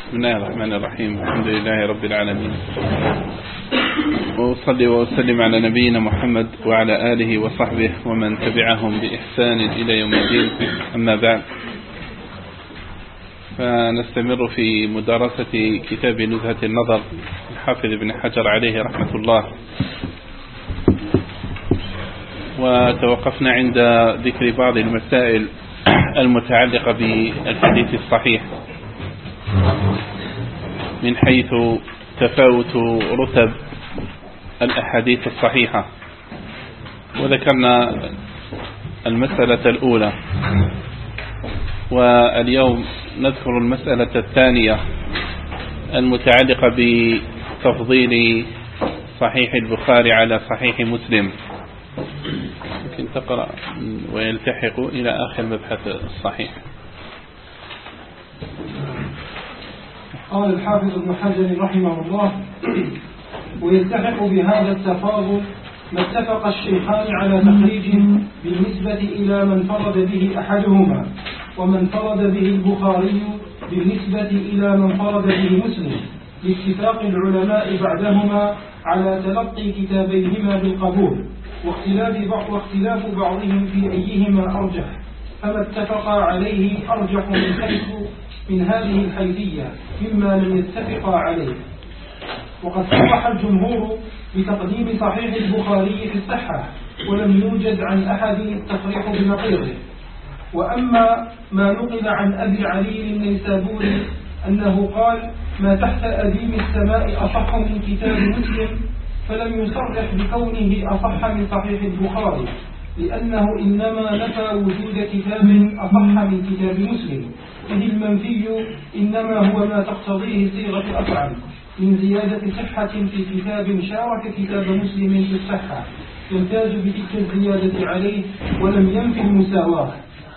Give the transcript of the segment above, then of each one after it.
بسم الله الرحمن الرحيم. الحمد لله رب العالمين، وأصلي وأسلم على نبينا محمد وعلى آله وصحبه ومن تبعهم بإحسان إلى يوم الدين. أما بعد، فنستمر في مدارسة كتاب نزهة النظر الحافظ ابن حجر عليه رحمة الله، وتوقفنا عند ذكر بعض المسائل المتعلقة بالحديث الصحيح من حيث تفاوت رتب الأحاديث الصحيحة، وذكرنا المسألة الأولى، واليوم نذكر المسألة الثانية المتعلقة بتفضيل صحيح البخاري على صحيح مسلم. يمكن تقرأ ويلتحق إلى آخر مبحث الصحيح. قال الحافظ ابن حجر رحمه الله: ويلتحق بهذا التفاضل ما اتفق الشيخان على تخريجه بالنسبة إلى من فرد به أحدهما، ومن فرد به البخاري بالنسبة إلى من فرد به مسلم، لاتفاق العلماء بعدهما على تلقي كتابيهما بالقبول، واختلاف بعضهم في أيهما أرجح، فما اتفق عليه أرجح من هذه الحيثية مما لم يتفق عليه. وقد صرح الجمهور بتقديم صحيح البخاري في الصحة، ولم يوجد عن أحد التصريح بنقيضه. وأما ما نقل عن أبي علي النيسابوري أنه قال: ما تحت أديم السماء أصح من كتاب مسلم، فلم يصرح بكونه أصح من صحيح البخاري، لأنه إنما نفى وجود كتاب أصح من كتاب مسلم، إذ المنفي إنما هو ما تقتضيه صيغة أفعل من زيادة صحة في كتاب شارك كتاب مسلم في الصحة، يمتاز بتلك الزيادة عليه ولم ينفي المساواة.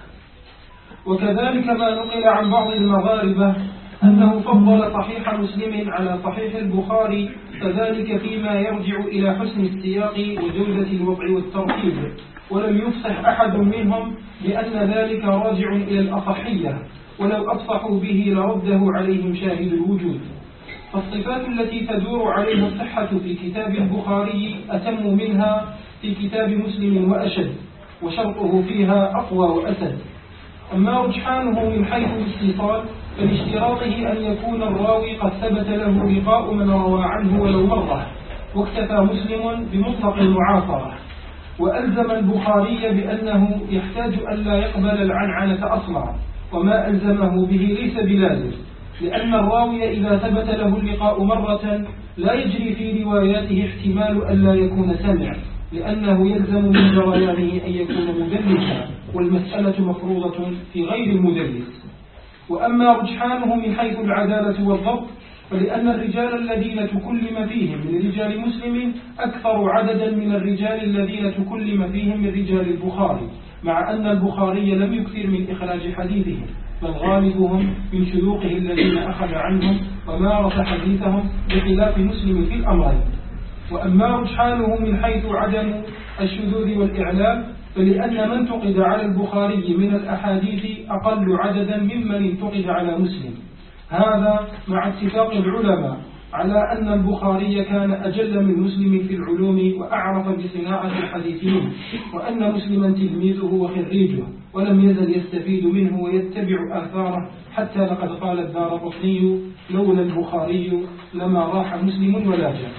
وكذلك ما نقل عن بعض المغاربة أنه فضل صحيح مسلم على صحيح البخاري، فذلك فيما يرجع إلى حسن السياق وجودة الوضع والترتيب، ولم يفصح أحد منهم بأن ذلك راجع إلى الأصحية، ولو أفصحوا به لرده عليهم شاهد الوجود. فالصفات التي تدور عليها الصحة في كتاب البخاري أتم منها في كتاب مسلم وأشد، وشرطه فيها أقوى وأسد. أما رجحانه من حيث الاتصال فلاشتراطه أن يكون الراوي قد ثبت له لقاء من روى عنه ولو مرة، واكتفى مسلم بمطلق المعاصرة، وألزم البخاري بأنه يحتاج ألا يقبل العنعنة أصلا، وما ألزمه به ليس بلازم، لأن الراوي إذا ثبت له اللقاء مرة لا يجري في رواياته احتمال ألا يكون سمع، لأنه يلزم من جريانه أن يكون مدلسا، والمسألة مفروضة في غير المدلس. وأما رجحانه من حيث العدالة والضبط فلأن الرجال الذين تكلم فيهم من رجال مسلم أكثر عددا من الرجال الذين تكلم فيهم من رجال البخاري، مع أن البخاري لم يكثر من إخراج حديثهم، بل غالبهم من شيوخه الذين أخذ عنهم ومارس حديثهم، بخلاف مسلم في الأمرين. وأما رجحانه من حيث عدم الشذوذ والإعلام فلأن من انتقد على البخاري من الأحاديث أقل عددا ممن انتقد على مسلم، هذا مع اتفاق العلماء على أن البخاري كان أجل من مسلم في العلوم وأعرف بصناعة الحديث منه، وأن مسلما تلميذه وخريجه، ولم يزل يستفيد منه ويتبع آثاره، حتى لقد قال الدارقطني: لولا البخاري لما راح مسلم ولا جاء.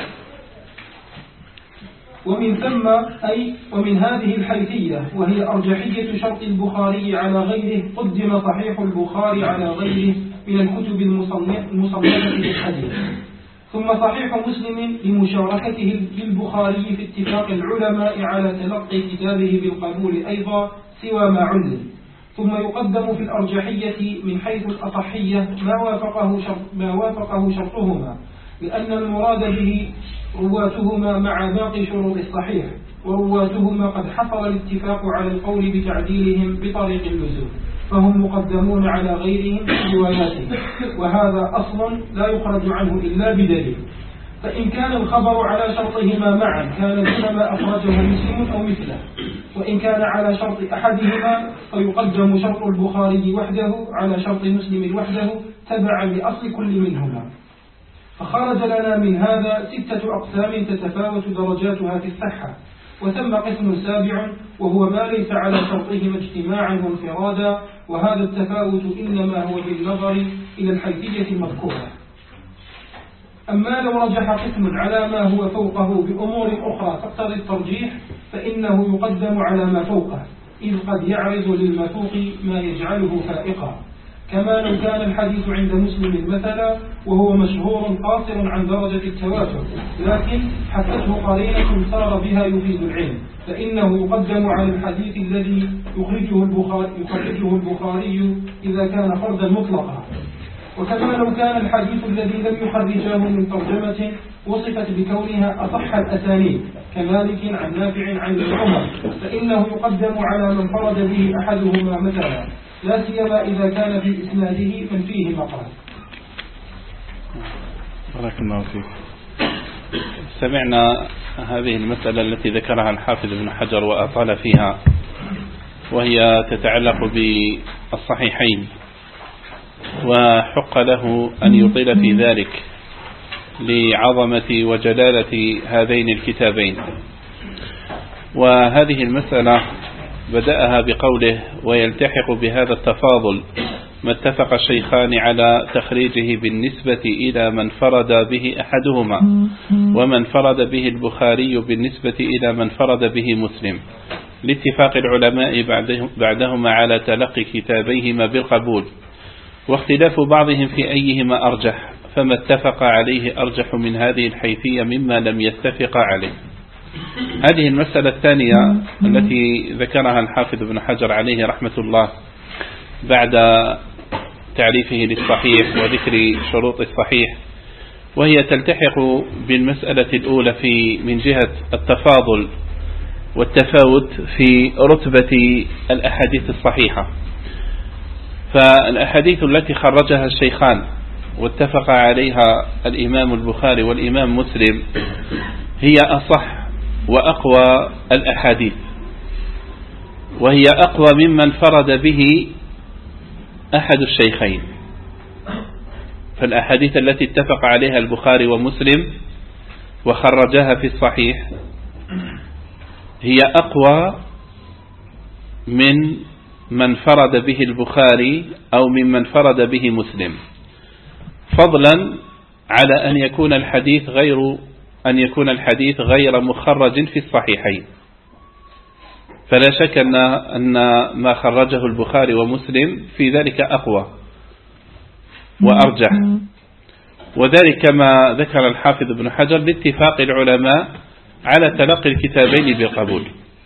ومن ثم أي ومن هذه الحيثية وهي أرجحية شرط البخاري على غيره قدم صحيح البخاري على غيره من الكتب المصنفة للحديث، ثم صحيح مسلم لمشاركته للبخاري في اتفاق العلماء على تلقي كتابه بالقبول أيضا سوى ما علم، ثم يقدم في الأرجحية من حيث الأصحية ما وافقه شرطهما، لأن المراد به رواتهما مع باقي شروط الصحيح، ورواتهما قد حصل الاتفاق على القول بتعديلهم بطريق اللزوم، فهم مقدمون على غيرهم في رواياتهم، وهذا أصل لا يخرج عنه إلا بدليل. فإن كان الخبر على شرطهما معا كان دون ما أخرجه مسلم أو مثله، وإن كان على شرط أحدهما فيقدم شرط البخاري وحده على شرط مسلم وحده تبعا لأصل كل منهما. فخرج لنا من هذا 6 أقسام تتفاوت درجاتها في الصحة. وثم قسم سابع وهو ما ليس على شرطهما اجتماعا وانفرادا، وهذا التفاوت إنما هو بالنظر إلى الحيثية المذكورة. أما لو رجح قسم على ما هو فوقه بأمور أخرى تقتضي الترجيح فإنه يقدم على ما فوقه، إذ قد يعرض للمفوق ما يجعله فائقا، كما لو كان الحديث عند مسلم مثلا وهو مشهور قاصر عن درجة التواتر، لكن حسته قرينة صار بها يفيد العلم، فإنه يقدم على الحديث الذي يخرجه البخاري إذا كان فردا مطلقا. وكما لو كان الحديث الذي لم يخرجه من ترجمة وصفت بكونها أصح الأسانيد كمالك عن نافع عن ابن عمر، فإنه يقدم على من فرد به أحدهما مثلا، لا سيما إذا كان في إسناده من فيه مقال. بارك الله فيك. سمعنا هذه المسألة التي ذكرها الحافظ ابن حجر وأطال فيها، وهي تتعلق بالصحيحين، وحق له أن يطيل في ذلك لعظمة وجلالة هذين الكتابين. وهذه المسألة بدأها بقوله: ويلتحق بهذا التفاضل ما اتفق الشيخان على تخريجه بالنسبة إلى من فرد به أحدهما، ومن فرد به البخاري بالنسبة إلى من فرد به مسلم، لاتفاق العلماء بعدهما على تلقي كتابيهما بالقبول، واختلاف بعضهم في أيهما أرجح، فما اتفق عليه أرجح من هذه الحيثية مما لم يتفق عليه. هذه المسألة الثانية التي ذكرها الحافظ ابن حجر عليه رحمة الله بعد تعريفه للصحيح وذكر شروط الصحيح، وهي تلتحق بالمسألة الأولى من جهة التفاضل والتفاوت في رتبة الأحاديث الصحيحة. فالأحاديث التي خرجها الشيخان واتفق عليها الإمام البخاري والإمام مسلم هي أصح وأقوى الأحاديث، وهي أقوى ممن فرد به أحد الشيخين. فالأحاديث التي اتفق عليها البخاري ومسلم وخرجها في الصحيح هي أقوى من فرد به البخاري أو ممن فرد به مسلم، فضلا على أن يكون الحديث غير مخرج في الصحيحين. فلا شك أن ما خرجه البخاري ومسلم في ذلك أقوى وأرجح، وذلك كما ذكر الحافظ ابن حجر باتفاق العلماء على تلقي الكتابين بالقبول.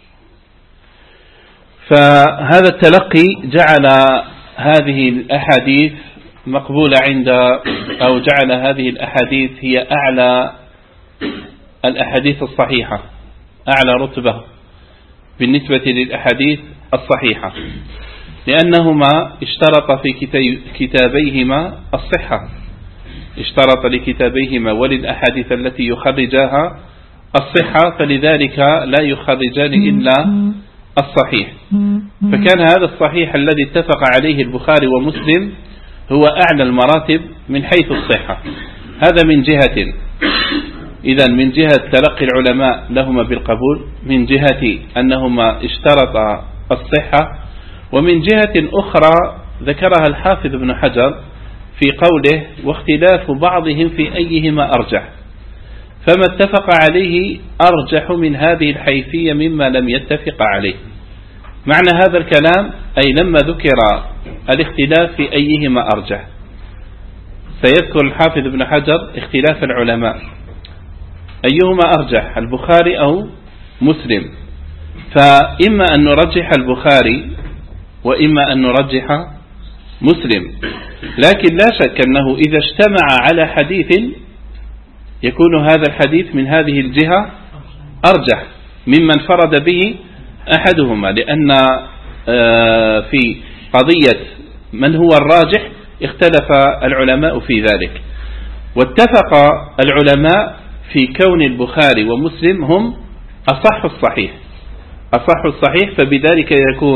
فهذا التلقي جعل هذه الأحاديث مقبولة أو جعل هذه الأحاديث هي أعلى الأحاديث الصحيحة، أعلى رتبة بالنسبة للأحاديث الصحيحة، لأنهما اشترط في كتابيهما الصحة، اشترط لكتابيهما وللأحاديث التي يخرجاها الصحة، فلذلك لا يخرجان إلا الصحيح. فكان هذا الصحيح الذي اتفق عليه البخاري ومسلم هو أعلى المراتب من حيث الصحة. هذا من جهة، إذن من جهة تلقي العلماء لهما بالقبول، من جهة أنهما اشترطا الصحة، ومن جهة أخرى ذكرها الحافظ ابن حجر في قوله: واختلاف بعضهم في أيهما أرجح، فما اتفق عليه أرجح من هذه الحيثية مما لم يتفق عليه. معنى هذا الكلام أي لما ذكر الاختلاف في أيهما أرجح، سيذكر الحافظ ابن حجر اختلاف العلماء أيهما أرجح، البخاري أو مسلم، فإما أن نرجح البخاري وإما أن نرجح مسلم، لكن لا شك أنه إذا اجتمع على حديث يكون هذا الحديث من هذه الجهة أرجح ممن فرد به أحدهما، لأن في قضية من هو الراجح اختلف العلماء في ذلك، واتفق العلماء في كون البخاري ومسلم هم أصح الصحيح، فبذلك يكون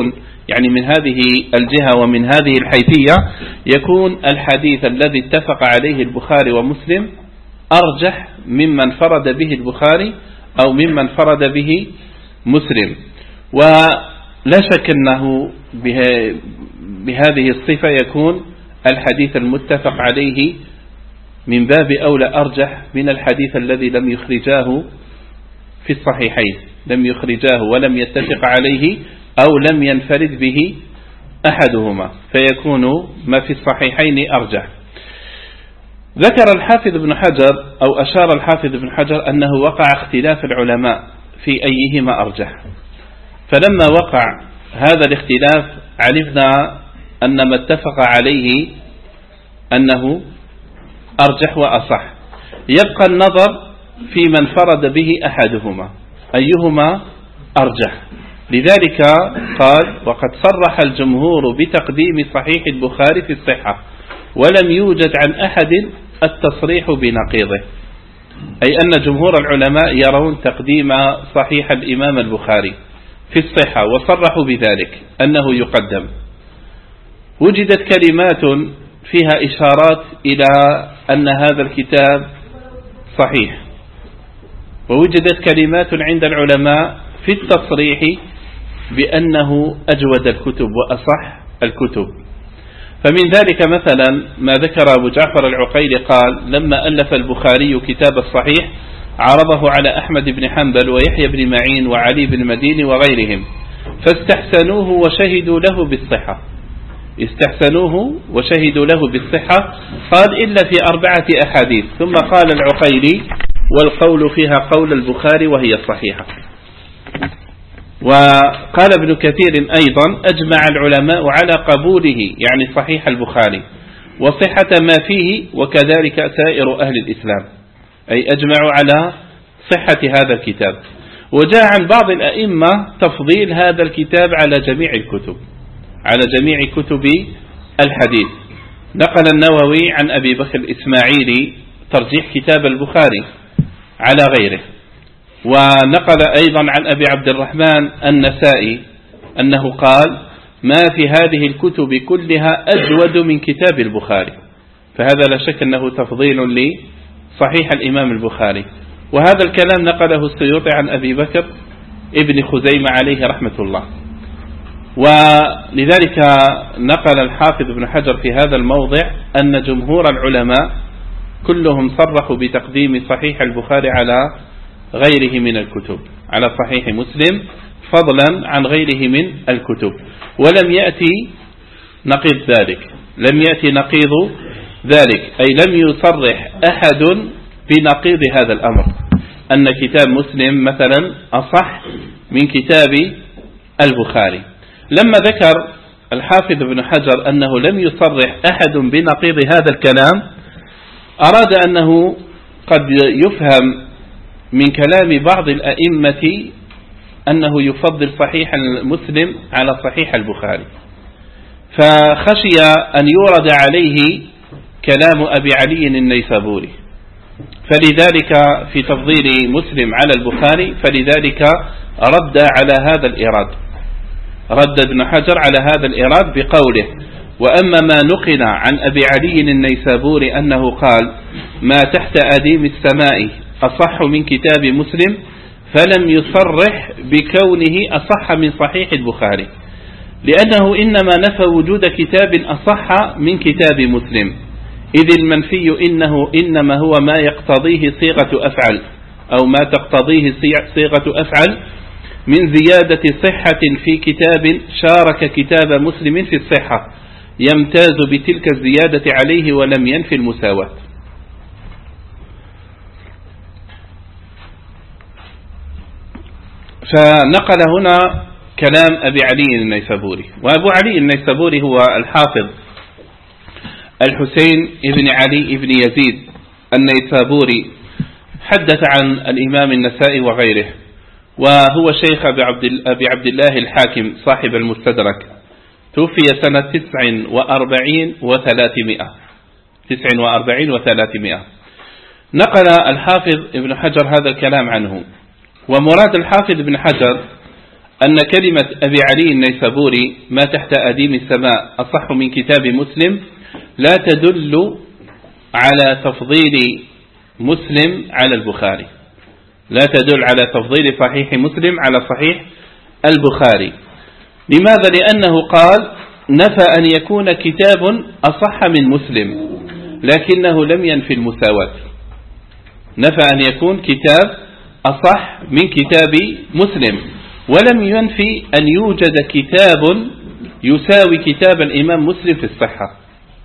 يعني من هذه الجهة ومن هذه الحيثية يكون الحديث الذي اتفق عليه البخاري ومسلم أرجح ممن فرد به البخاري أو ممن فرد به مسلم. ولا شك أنه بهذه الصفة يكون الحديث المتفق عليه من باب أولى أرجح من الحديث الذي لم يخرجاه في الصحيحين، لم يخرجاه ولم يتفق عليه أو لم ينفرد به أحدهما، فيكون ما في الصحيحين أرجح. ذكر الحافظ ابن حجر أو أشار الحافظ ابن حجر أنه وقع اختلاف العلماء في أيهما أرجح، فلما وقع هذا الاختلاف علمنا أن ما اتفق عليه أنه أرجح وأصح. يبقى النظر في من فرد به أحدهما أيهما أرجح. لذلك قال: وقد صرح الجمهور بتقديم صحيح البخاري في الصحة ولم يوجد عن أحد التصريح بنقيضه، أي أن جمهور العلماء يرون تقديم صحيح الإمام البخاري في الصحة وصرحوا بذلك أنه يقدم. وجدت كلمات فيها إشارات إلى أن هذا الكتاب صحيح، ووجدت كلمات عند العلماء في التصريح بأنه أجود الكتب وأصح الكتب. فمن ذلك مثلا ما ذكر أبو جعفر العقيلي قال: لما ألف البخاري كتاب الصحيح عرضه على أحمد بن حنبل ويحيى بن معين وعلي بن مدين وغيرهم فاستحسنوه وشهدوا له بالصحة. استحسنوه وشهدوا له بالصحة، قال: إلا في 4 أحاديث. ثم قال العقيلي: والقول فيها قول البخاري وهي الصحيحة. وقال ابن كثير أيضا: أجمع العلماء على قبوله، يعني صحيح البخاري، وصحة ما فيه، وكذلك سائر أهل الإسلام، أي أجمعوا على صحة هذا الكتاب. وجاء عن بعض الأئمة تفضيل هذا الكتاب على جميع الكتب، على جميع كتب الحديث. نقل النووي عن أبي بكر الإسماعيلي ترجيح كتاب البخاري على غيره. ونقل أيضا عن أبي عبد الرحمن النسائي أنه قال: ما في هذه الكتب كلها أجود من كتاب البخاري. فهذا لا شك أنه تفضيل لصحيح الإمام البخاري. وهذا الكلام نقله السيوطي عن أبي بكر ابن خزيمة عليه رحمة الله. ولذلك نقل الحافظ ابن حجر في هذا الموضع أن جمهور العلماء كلهم صرحوا بتقديم صحيح البخاري على غيره من الكتب، على صحيح مسلم، فضلا عن غيره من الكتب. ولم يأتي نقيض ذلك، لم يأتي نقيض ذلك، أي لم يصرح أحد بنقيض هذا الأمر، أن كتاب مسلم مثلا أصح من كتاب البخاري. لما ذكر الحافظ ابن حجر أنه لم يصرح أحد بنقيض هذا الكلام، أراد أنه قد يفهم من كلام بعض الأئمة أنه يفضل صحيح مسلم على صحيح البخاري، فخشي أن يورد عليه كلام أبي علي النيسابوري، فلذلك في تفضيل مسلم على البخاري فلذلك رد على هذا الإراد، رد ابن حجر على هذا الإراد بقوله: وأما ما نقل عن أبي علي النيسابوري أنه قال: ما تحت أديم السماء أصح من كتاب مسلم، فلم يصرح بكونه أصح من صحيح البخاري، لأنه إنما نفى وجود كتاب أصح من كتاب مسلم، إذ المنفي إنما هو ما يقتضيه صيغة أفعل أو ما تقتضيه صيغة أفعل من زيادة صحة في كتاب شارك كتاب مسلم في الصحة، يمتاز بتلك الزيادة عليه ولم ينفي المساواة. فنقل هنا كلام أبي علي النيسابوري. وأبو علي النيسابوري هو الحافظ الحسين ابن علي ابن يزيد النيسابوري، حدث عن الإمام النسائي وغيره، وهو شيخ أبي عبد الله الحاكم صاحب المستدرك، توفي سنة 49 و300. نقل الحافظ ابن حجر هذا الكلام عنه. ومراد الحافظ ابن حجر أن كلمة أبي علي النيسابوري ما تحت أديم السماء أصح من كتاب مسلم لا تدل على تفضيل مسلم على البخاري، لا تدل على تفضيل صحيح مسلم على صحيح البخاري. لماذا؟ لأنه قال نفى أن يكون كتاب أصح من مسلم، لكنه لم ينفي المساواة. نفى أن يكون كتاب أصح من كتاب مسلم، ولم ينفي أن يوجد كتاب يساوي كتاب الإمام مسلم في الصحة.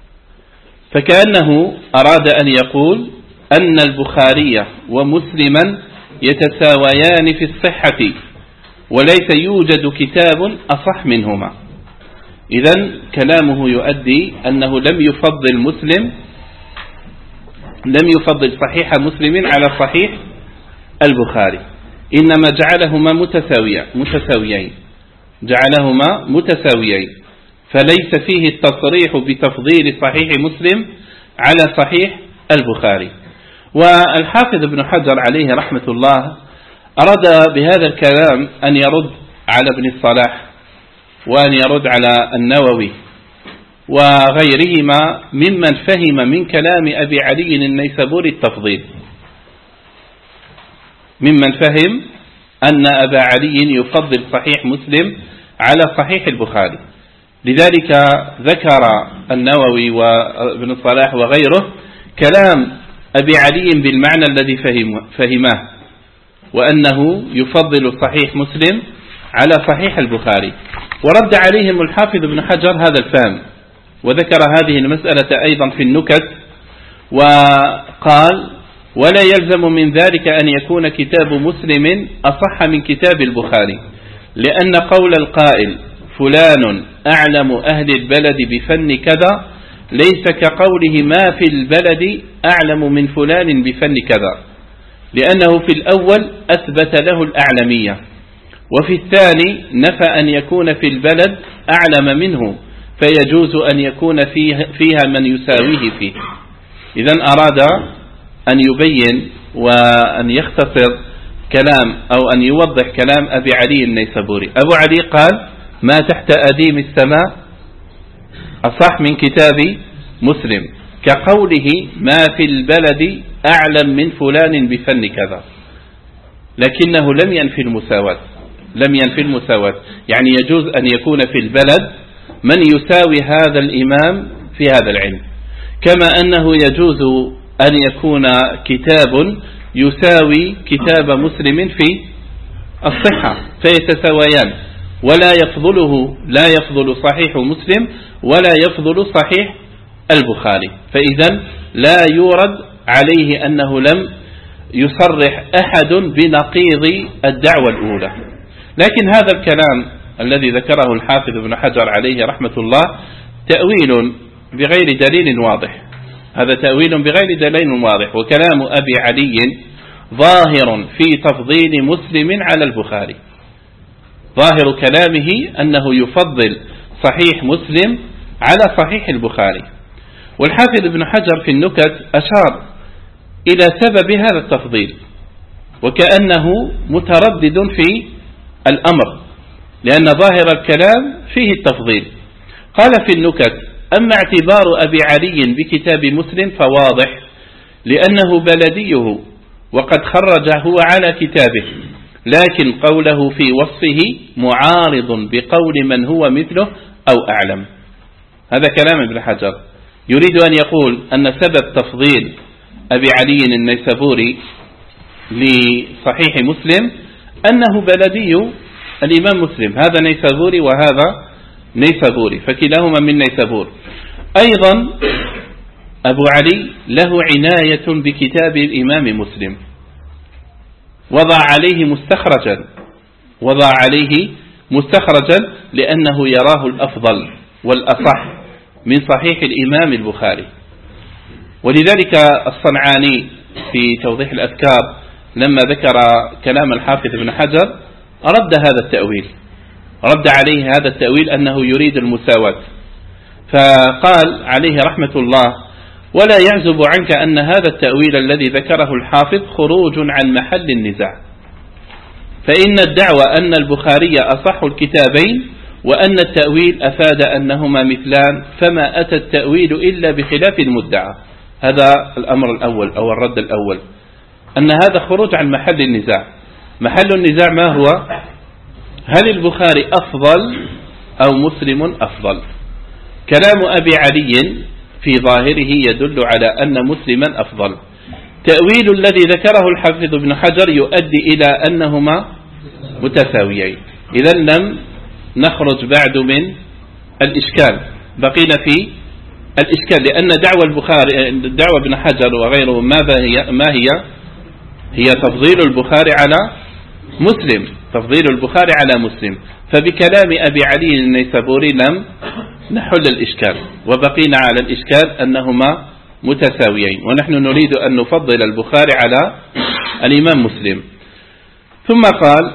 فكأنه أراد أن يقول أن البخاري ومسلما يتساويان في الصحة، وليس يوجد كتاب أصح منهما. إذن كلامه يؤدي أنه لم يفضل صحيح مسلم على صحيح البخاري، إنما جعلهما متساويين، فليس فيه التصريح بتفضيل صحيح مسلم على صحيح البخاري. والحافظ ابن حجر عليه رحمة الله أراد بهذا الكلام أن يرد على ابن الصلاح، وأن يرد على النووي وغيرهما ممن فهم من كلام أبي علي النيسابوري التفضيل، ممن فهم أن أبا علي يفضل صحيح مسلم على صحيح البخاري. لذلك ذكر النووي وابن الصلاح وغيره كلام أبي علي بالمعنى الذي فهمه، وأنه يفضل صحيح مسلم على صحيح البخاري. ورد عليهم الحافظ ابن حجر هذا الفهم، وذكر هذه المسألة أيضا في النكت، وقال ولا يلزم من ذلك أن يكون كتاب مسلم أصح من كتاب البخاري، لأن قول القائل فلان أعلم أهل البلد بفن كذا ليس كقوله ما في البلد أعلم من فلان بفن كذا، لأنه في الأول أثبت له الأعلمية، وفي الثاني نفى أن يكون في البلد أعلم منه، فيجوز أن يكون فيها من يساويه فيه. إذن أراد أن يبين وأن يختصر كلام أو أن يوضح كلام أبي علي النيسابوري. أبو علي قال ما تحت أديم السماء أصح من كتاب مسلم، كقوله ما في البلد أعلم من فلان بفن كذا، لكنه لم ينفي المساواة، يعني يجوز أن يكون في البلد من يساوي هذا الإمام في هذا العلم، كما أنه يجوز أن يكون كتاب يساوي كتاب مسلم في الصحة فيتساويان، لا يفضل صحيح مسلم ولا يفضل صحيح البخاري، فإذا لا يورد عليه أنه لم يصرح أحد بنقيض الدعوة الأولى. لكن هذا الكلام الذي ذكره الحافظ ابن حجر عليه رحمة الله تأويل بغير دليل واضح، هذا تأويل بغير دليل واضح، وكلام أبي علي ظاهر في تفضيل مسلم على البخاري، ظاهر كلامه أنه يفضل صحيح مسلم على صحيح البخاري. والحافظ ابن حجر في النكت أشار إلى سبب هذا التفضيل، وكأنه متردد في الأمر، لأن ظاهر الكلام فيه التفضيل. قال في النكت أما اعتبار أبي علي بكتاب مسلم فواضح، لأنه بلديه وقد خرج هو على كتابه، لكن قوله في وصفه معارض بقول من هو مثله أو أعلم. هذا كلام ابن حجر، يريد أن يقول أن سبب تفضيل أبي علي النيسابوري لصحيح مسلم أنه بلدي الإمام مسلم، هذا نيسابوري وهذا نيسابوري، فكلاهما من نيسابور. أيضا أبو علي له عناية بكتاب الإمام مسلم، وضع عليه مستخرجا لأنه يراه الأفضل والأصح من صحيح الإمام البخاري. ولذلك الصنعاني في توضيح الأذكار لما ذكر كلام الحافظ ابن حجر رد عليه هذا التأويل أنه يريد المساواة، فقال عليه رحمة الله ولا يعزب عنك أن هذا التأويل الذي ذكره الحافظ خروج عن محل النزاع، فإن الدعوة أن البخاري أصح الكتابين وأن التأويل أفاد أنهما مثلان، فما أتى التأويل إلا بخلاف المدعى. هذا الأمر الأول أو الرد الأول، أن هذا خروج عن محل النزاع. محل النزاع ما هو؟ هل البخاري أفضل أو مسلم أفضل؟ كلام أبي علي في ظاهره يدل على أن مسلما أفضل. تأويل الذي ذكره الحافظ ابن حجر يؤدي إلى أنهما متساويين. إذا لم نخرج بعد من الإشكال، بقينا في الإشكال، لأن دعوة ابن حجر وغيره ما هي تفضيل البخاري على مسلم، تفضيل البخاري على مسلم. فبكلام أبي علي النيسابوري لم نحل الإشكال، وبقينا على الإشكال أنهما متساويين، ونحن نريد أن نفضل البخاري على الإمام مسلم. ثم قال: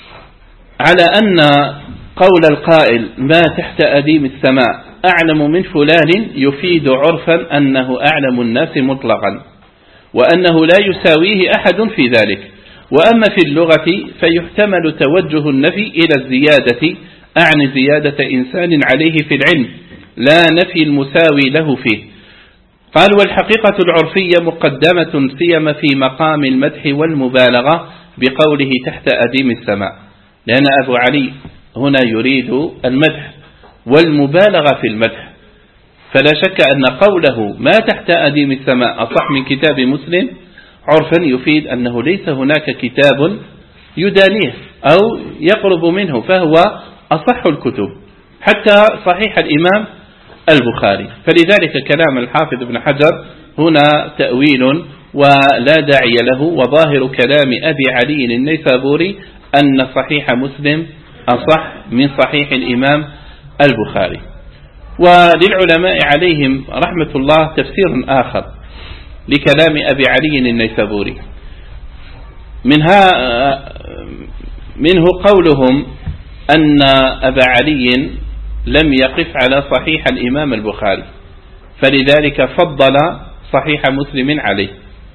على أن قول القائل ما تحت أديم السماء أعلم من فلان يفيد عرفا أنه أعلم الناس مطلقا، وأنه لا يساويه أحد في ذلك. وأما في اللغة فيحتمل توجه النفي إلى الزيادة، أعني زيادة إنسان عليه في العلم، لا نفي المساوي له فيه. قال: والحقيقة العرفية مقدمة سيما في مقام المدح والمبالغة بقوله تحت أديم السماء، لأن أبو علي هنا يريد المدح والمبالغة في المدح، فلا شك أن قوله ما تحت أديم السماء أصح من كتاب مسلم عرفا يفيد أنه ليس هناك كتاب يدانيه أو يقرب منه، فهو أصح الكتب حتى صحيح الإمام البخاري. فلذلك كلام الحافظ ابن حجر هنا تأويل ولا داعي له، وظاهر كلام أبي علي النيسابوري أن صحيح مسلم أصح من صحيح الإمام البخاري. وللعلماء عليهم رحمة الله تفسير آخر لكلام أبي علي النيسابوري، منه قولهم أن أبا علي لم يقف على صحيح الإمام البخاري، فلذلك فضل صحيح مسلم عليه.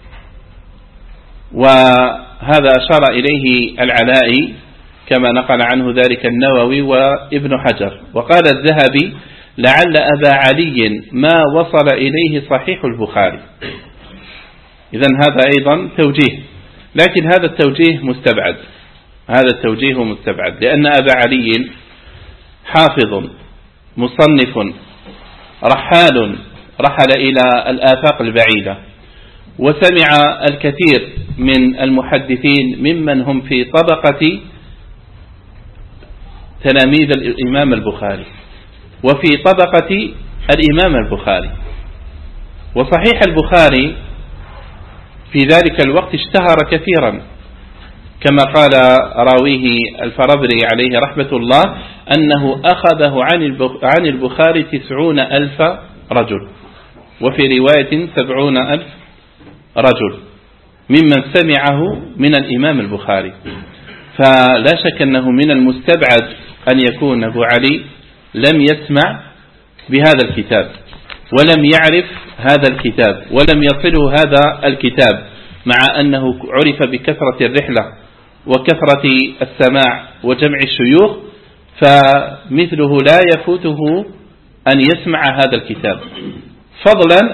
وهذا أشار إليه العلائي كما نقل عنه ذلك النووي وابن حجر. وقال الذهبي: لعل أبا علي ما وصل إليه صحيح البخاري. إذن هذا أيضا توجيه، لكن هذا التوجيه مستبعد، هذا التوجيه مستبعد، لأن أبا علي حافظ مصنف رحل إلى الآفاق البعيدة، وسمع الكثير من المحدثين ممن هم في طبقة تلاميذ الإمام البخاري وفي طبقة الإمام البخاري. وصحيح البخاري في ذلك الوقت اشتهر كثيرا، كما قال راويه الفربري عليه رحمة الله أنه أخذه عن البخاري 90,000 رجل، وفي رواية 70,000 رجل ممن سمعه من الإمام البخاري. فلا شك أنه من المستبعد أن يكون أبو علي لم يسمع بهذا الكتاب ولم يعرف هذا الكتاب ولم يصله هذا الكتاب، مع أنه عرف بكثرة الرحلة وكثرة السماع وجمع الشيوخ، فمثله لا يفوته أن يسمع هذا الكتاب، فضلا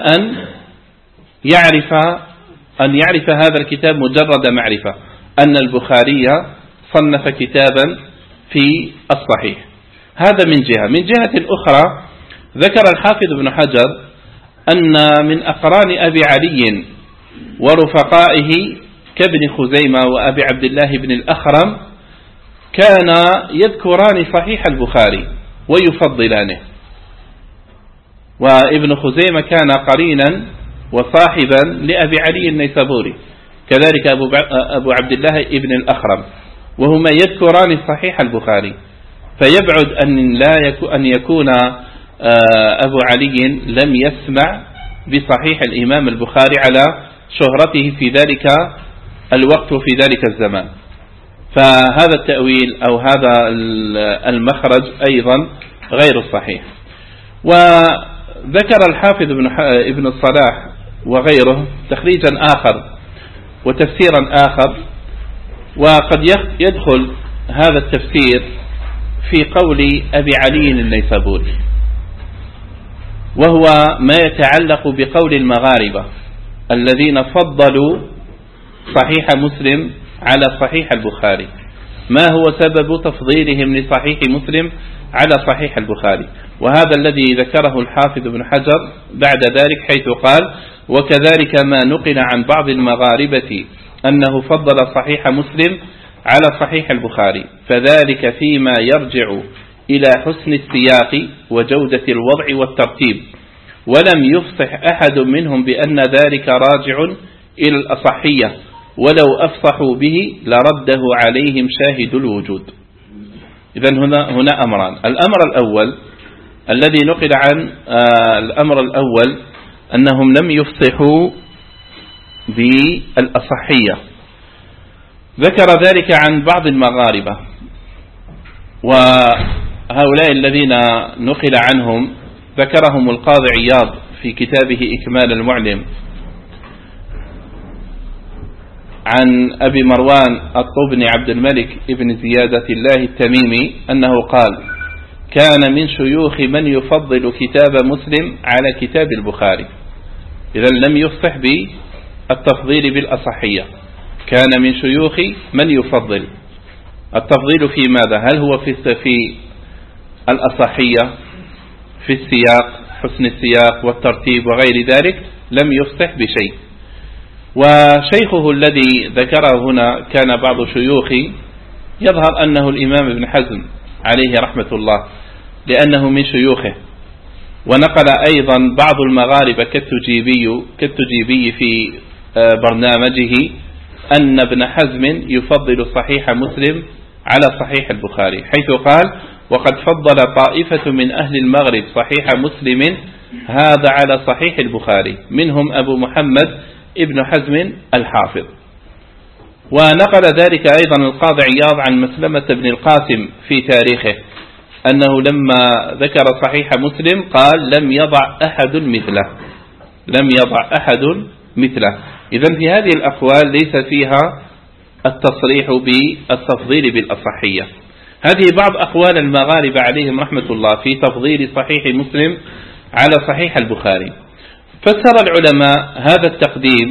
أن يعرف هذا الكتاب مجرد معرفة أن البخاري صنف كتابا في الصحيح. هذا من جهة. من جهة أخرى ذكر الحافظ ابن حجر أن من أقران أبي علي ورفقائه كابن خزيمة وأبي عبد الله بن الأخرم كان يذكران صحيح البخاري ويفضلانه، وابن خزيمة كان قرينا وصاحبا لأبي علي النيسابوري، كذلك أبو عبد الله ابن الأخرم، وهما يذكران صحيح البخاري. فيبعد أن يكون أبو علي لم يسمع بصحيح الإمام البخاري على شهرته في ذلك الوقت وفي ذلك الزمان. فهذا التأويل أو هذا المخرج أيضا غير صحيح. وذكر الحافظ ابن الصلاح وغيره تخريجا آخر وتفسيرا آخر، وقد يدخل هذا التفسير في قول أبي علي النيسابوري، وهو ما يتعلق بقول المغاربة الذين فضلوا صحيح مسلم على صحيح البخاري. ما هو سبب تفضيلهم لصحيح مسلم على صحيح البخاري؟ وهذا الذي ذكره الحافظ ابن حجر بعد ذلك، حيث قال: وكذلك ما نقل عن بعض المغاربة أنه فضل صحيح مسلم على صحيح البخاري، فذلك فيما يرجع إلى حسن السياق وجودة الوضع والترتيب، ولم يفصح أحد منهم بأن ذلك راجع إلى الأصحية، ولو أفصحوا به لرده عليهم شاهد الوجود. إذن هنا أمران. الأمر الأول الذي نقل عن الأمر الأول أنهم لم يفصحوا بالأصحية، ذكر ذلك عن بعض المغاربة، وهؤلاء الذين نقل عنهم ذكرهم القاضي عياض في كتابه إكمال المعلم عن أبي مروان الطبني عبد الملك ابن زيادة الله التميمي أنه قال: كان من شيوخ من يفضل كتاب مسلم على كتاب البخاري. إذن لم يفصح بالتفضيل بالأصحية، كان من شيوخ من يفضل. التفضيل في ماذا؟ هل هو في الأصحية، في السياق، حسن السياق والترتيب وغير ذلك؟ لم يفصح بشيء. وشيخه الذي ذكره هنا كان بعض شيوخي، يظهر أنه الإمام ابن حزم عليه رحمة الله، لأنه من شيوخه. ونقل أيضا بعض المغاربة كالتجيبي في برنامجه أن ابن حزم يفضل صحيح مسلم على صحيح البخاري، حيث قال: وقد فضل طائفة من أهل المغرب صحيح مسلم هذا على صحيح البخاري، منهم أبو محمد ابن حزم الحافظ. ونقل ذلك أيضا القاضي عياض عن مسلمة بن القاسم في تاريخه أنه لما ذكر صحيح مسلم قال: لم يضع أحد مثله. إذن في هذه الأقوال ليس فيها التصريح بالتفضيل بالأصحية. هذه بعض أقوال المغاربة عليهم رحمة الله في تفضيل صحيح مسلم على صحيح البخاري. فسر العلماء هذا التقديم،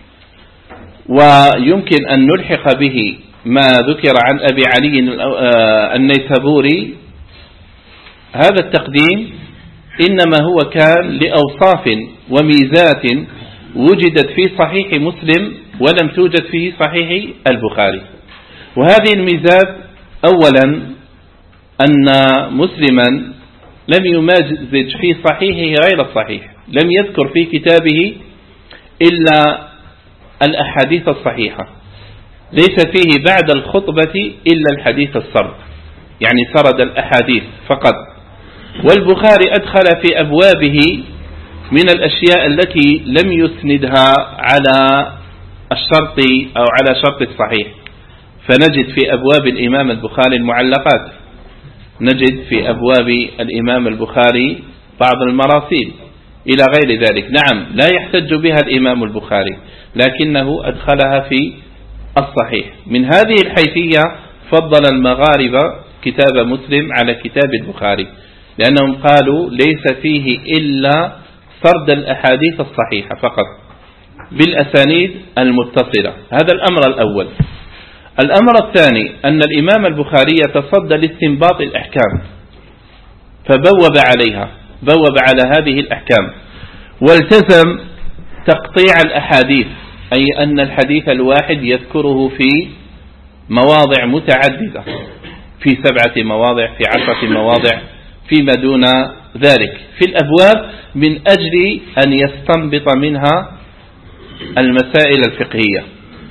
ويمكن أن نلحق به ما ذكر عن أبي علي النيسابوري. هذا التقديم إنما هو كان لأوصاف وميزات وجدت في صحيح مسلم ولم توجد في صحيح البخاري. وهذه الميزات: أولا أن مسلما لم يمازج في صحيحه غير الصحيح، لم يذكر في كتابه إلا الأحاديث الصحيحة، ليس فيه بعد الخطبة إلا الحديث السرد، يعني سرد الأحاديث فقط. والبخاري أدخل في أبوابه من الأشياء التي لم يسندها على الشرط أو على شرط الصحيح، فنجد في أبواب الإمام البخاري المعلقات، نجد في أبواب الإمام البخاري بعض المراسيل إلى غير ذلك. نعم، لا يحتج بها الإمام البخاري، لكنه أدخلها في الصحيح. من هذه الحيثية فضل المغاربة كتاب مسلم على كتاب البخاري، لأنهم قالوا ليس فيه إلا سرد الأحاديث الصحيحة فقط بالأسانيد المتصلة. هذا الأمر الأول. الأمر الثاني أن الإمام البخاري تصدى لاستنباط الأحكام، فبوب على هذه الأحكام، والتزم تقطيع الأحاديث، أي أن الحديث الواحد يذكره في مواضع متعددة، في 7 مواضع، في 10 مواضع، فيما دون ذلك في الأبواب، من أجل أن يستنبط منها المسائل الفقهية.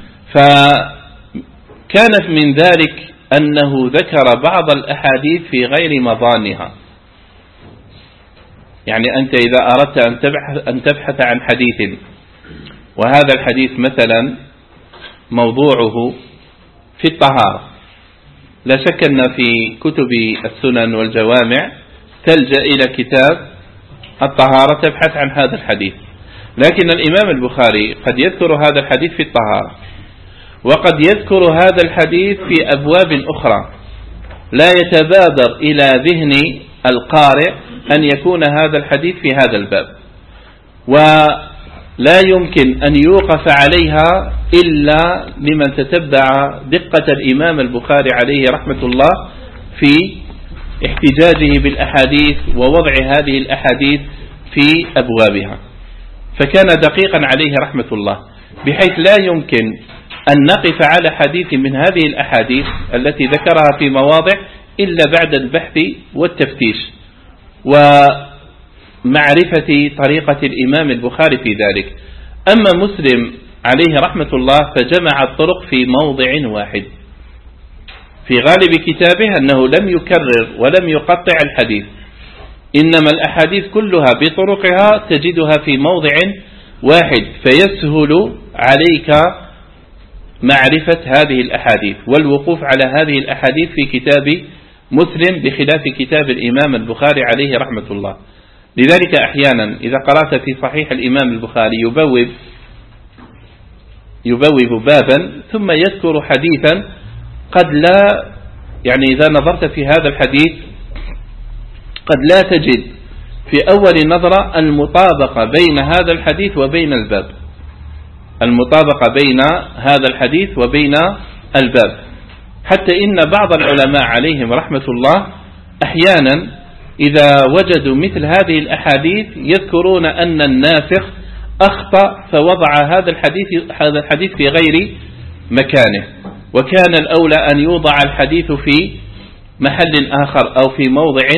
فكان من ذلك أنه ذكر بعض الأحاديث في غير مظانها. يعني أنت إذا أردت أن تبحث عن حديث، وهذا الحديث مثلا موضوعه في الطهارة، لا شك أن في كتب السنن والجوامع تلجأ إلى كتاب الطهارة تبحث عن هذا الحديث، لكن الإمام البخاري قد يذكر هذا الحديث في الطهارة، وقد يذكر هذا الحديث في أبواب أخرى لا يتبادر إلى ذهن القارئ أن يكون هذا الحديث في هذا الباب، ولا يمكن أن يوقف عليها إلا لمن تتبع دقة الإمام البخاري عليه رحمة الله في احتجاجه بالأحاديث ووضع هذه الأحاديث في أبوابها. فكان دقيقا عليه رحمة الله، بحيث لا يمكن أن نقف على حديث من هذه الأحاديث التي ذكرها في مواضع إلا بعد البحث والتفتيش ومعرفة طريقة الإمام البخاري في ذلك. أما مسلم عليه رحمة الله فجمع الطرق في موضع واحد في غالب كتابه، أنه لم يكرر ولم يقطع الحديث، إنما الأحاديث كلها بطرقها تجدها في موضع واحد، فيسهل عليك معرفة هذه الأحاديث والوقوف على هذه الأحاديث في كتاب مسلم بخلاف كتاب الإمام البخاري عليه رحمة الله. لذلك أحيانا إذا قرأت في صحيح الإمام البخاري يبوب بابا ثم يذكر حديثا قد لا، يعني إذا نظرت في هذا الحديث قد لا تجد في أول نظرة المطابقة بين هذا الحديث وبين الباب، المطابقة بين هذا الحديث وبين الباب، حتى إن بعض العلماء عليهم رحمة الله أحيانا إذا وجدوا مثل هذه الأحاديث يذكرون أن الناسخ أخطأ فوضع هذا الحديث في غير مكانه، وكان الأولى أن يوضع الحديث في محل آخر أو في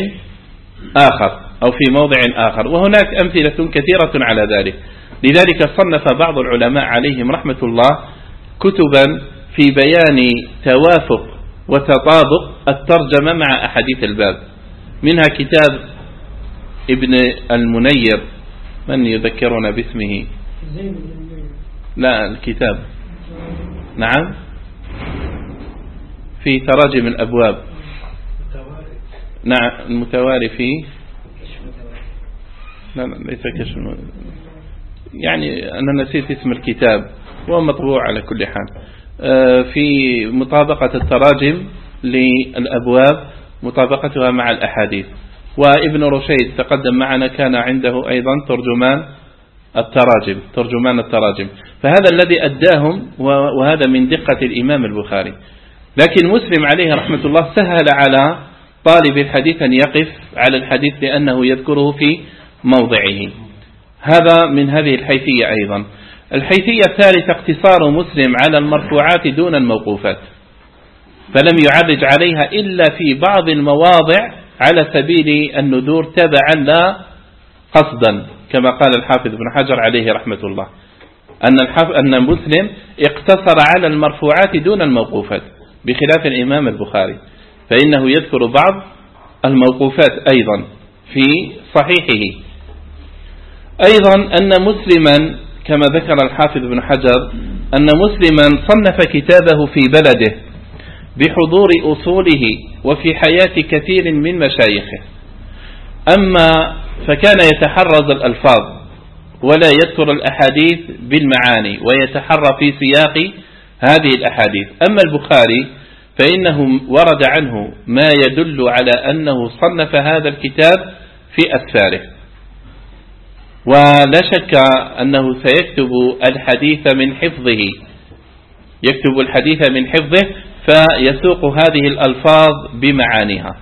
موضع آخر وهناك أمثلة كثيرة على ذلك. لذلك صنف بعض العلماء عليهم رحمة الله كتبا في بيان توافق وتطابق الترجمة مع أحاديث الباب، منها كتاب ابن المنير، من يذكرنا باسمه؟ لا الكتاب، نعم، في تراجم الأبواب، نعم المتواري في، لا ليس كشف، يعني أنا نسيت اسم الكتاب، هو مطبوع على كل حال، في مطابقة التراجم للأبواب مطابقتها مع الأحاديث. وابن رشيد تقدم معنا كان عنده أيضا ترجمان التراجم، فهذا الذي أداهم، وهذا من دقة الإمام البخاري. لكن مسلم عليه رحمة الله سهل على طالب الحديث أن يقف على الحديث لأنه يذكره في موضعه. هذا من هذه الحيثية. أيضا الحيثية الثالثة اقتصار مسلم على المرفوعات دون الموقوفات، فلم يعرج عليها إلا في بعض المواضع على سبيل الندور تبعا لا قصدا، كما قال الحافظ بن حجر عليه رحمة الله أن مسلم اقتصر على المرفوعات دون الموقوفات بخلاف الإمام البخاري، فإنه يذكر بعض الموقوفات أيضا في صحيحه. أيضا أن مسلما كما ذكر الحافظ بن حجر أن مسلما صنف كتابه في بلده بحضور أصوله وفي حياة كثير من مشايخه، أما فكان يتحرز الألفاظ ولا يذكر الأحاديث بالمعاني ويتحرى في سياق هذه الأحاديث. أما البخاري فإنه ورد عنه ما يدل على أنه صنف هذا الكتاب في أسفاره، ولا شك أنه سيكتب الحديث من حفظه، فيسوق هذه الألفاظ بمعانيها،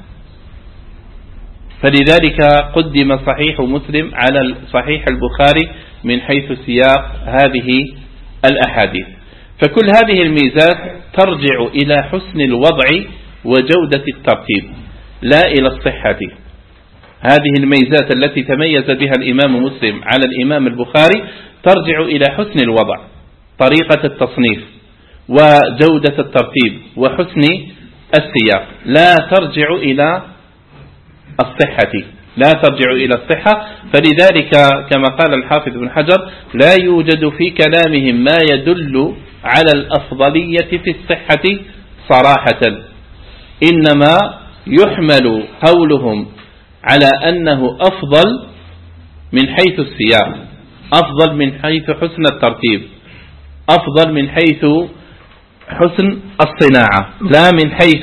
فلذلك قدم صحيح مسلم على صحيح البخاري من حيث سياق هذه الأحاديث. فكل هذه الميزات ترجع إلى حسن الوضع وجودة الترتيب لا إلى الصحة. هذه الميزات التي تميز بها الإمام مسلم على الإمام البخاري ترجع إلى حسن الوضع، طريقة التصنيف وجودة الترتيب وحسن السياق، لا ترجع إلى الصحة. فلذلك كما قال الحافظ بن حجر لا يوجد في كلامهم ما يدل على الأفضلية في الصحة صراحة، إنما يحمل قولهم على أنه أفضل من حيث السياق، أفضل من حيث حسن الترتيب، أفضل من حيث حسن الصناعة لا من حيث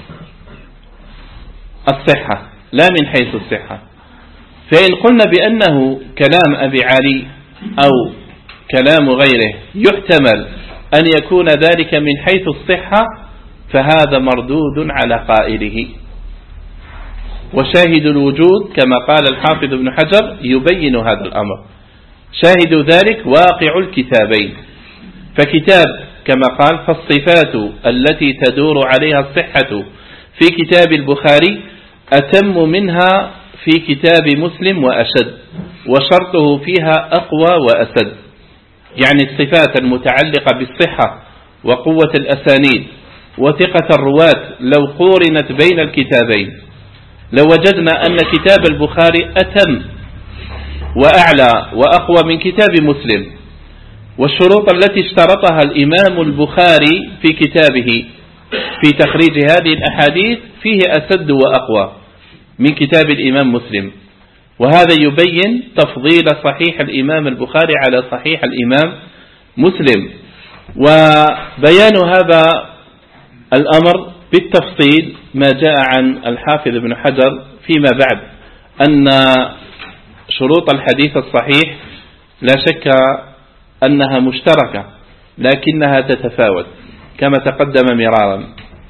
الصحة، لا من حيث الصحة. فإن قلنا بأنه كلام أبي علي أو كلام غيره يحتمل أن يكون ذلك من حيث الصحة فهذا مردود على قائله. وشاهد الوجود كما قال الحافظ ابن حجر يبين هذا الأمر. شاهد ذلك واقع الكتابين، فكتاب كما قال فالصفات التي تدور عليها الصحة في كتاب البخاري أتم منها في كتاب مسلم وأشد، وشرطه فيها أقوى وأسد. يعني الصفات المتعلقة بالصحة وقوة الأسانيد وثقة الرواة لو قورنت بين الكتابين لوجدنا أن كتاب البخاري أتم وأعلى وأقوى من كتاب مسلم. والشروط التي اشترطها الإمام البخاري في كتابه في تخريج هذه الأحاديث فيه أسد وأقوى من كتاب الإمام مسلم. وهذا يبين تفضيل صحيح الإمام البخاري على صحيح الإمام مسلم. وبيان هذا الأمر بالتفصيل ما جاء عن الحافظ ابن حجر فيما بعد أن شروط الحديث الصحيح لا شك أنها مشتركة لكنها تتفاوت كما تقدم مرارا.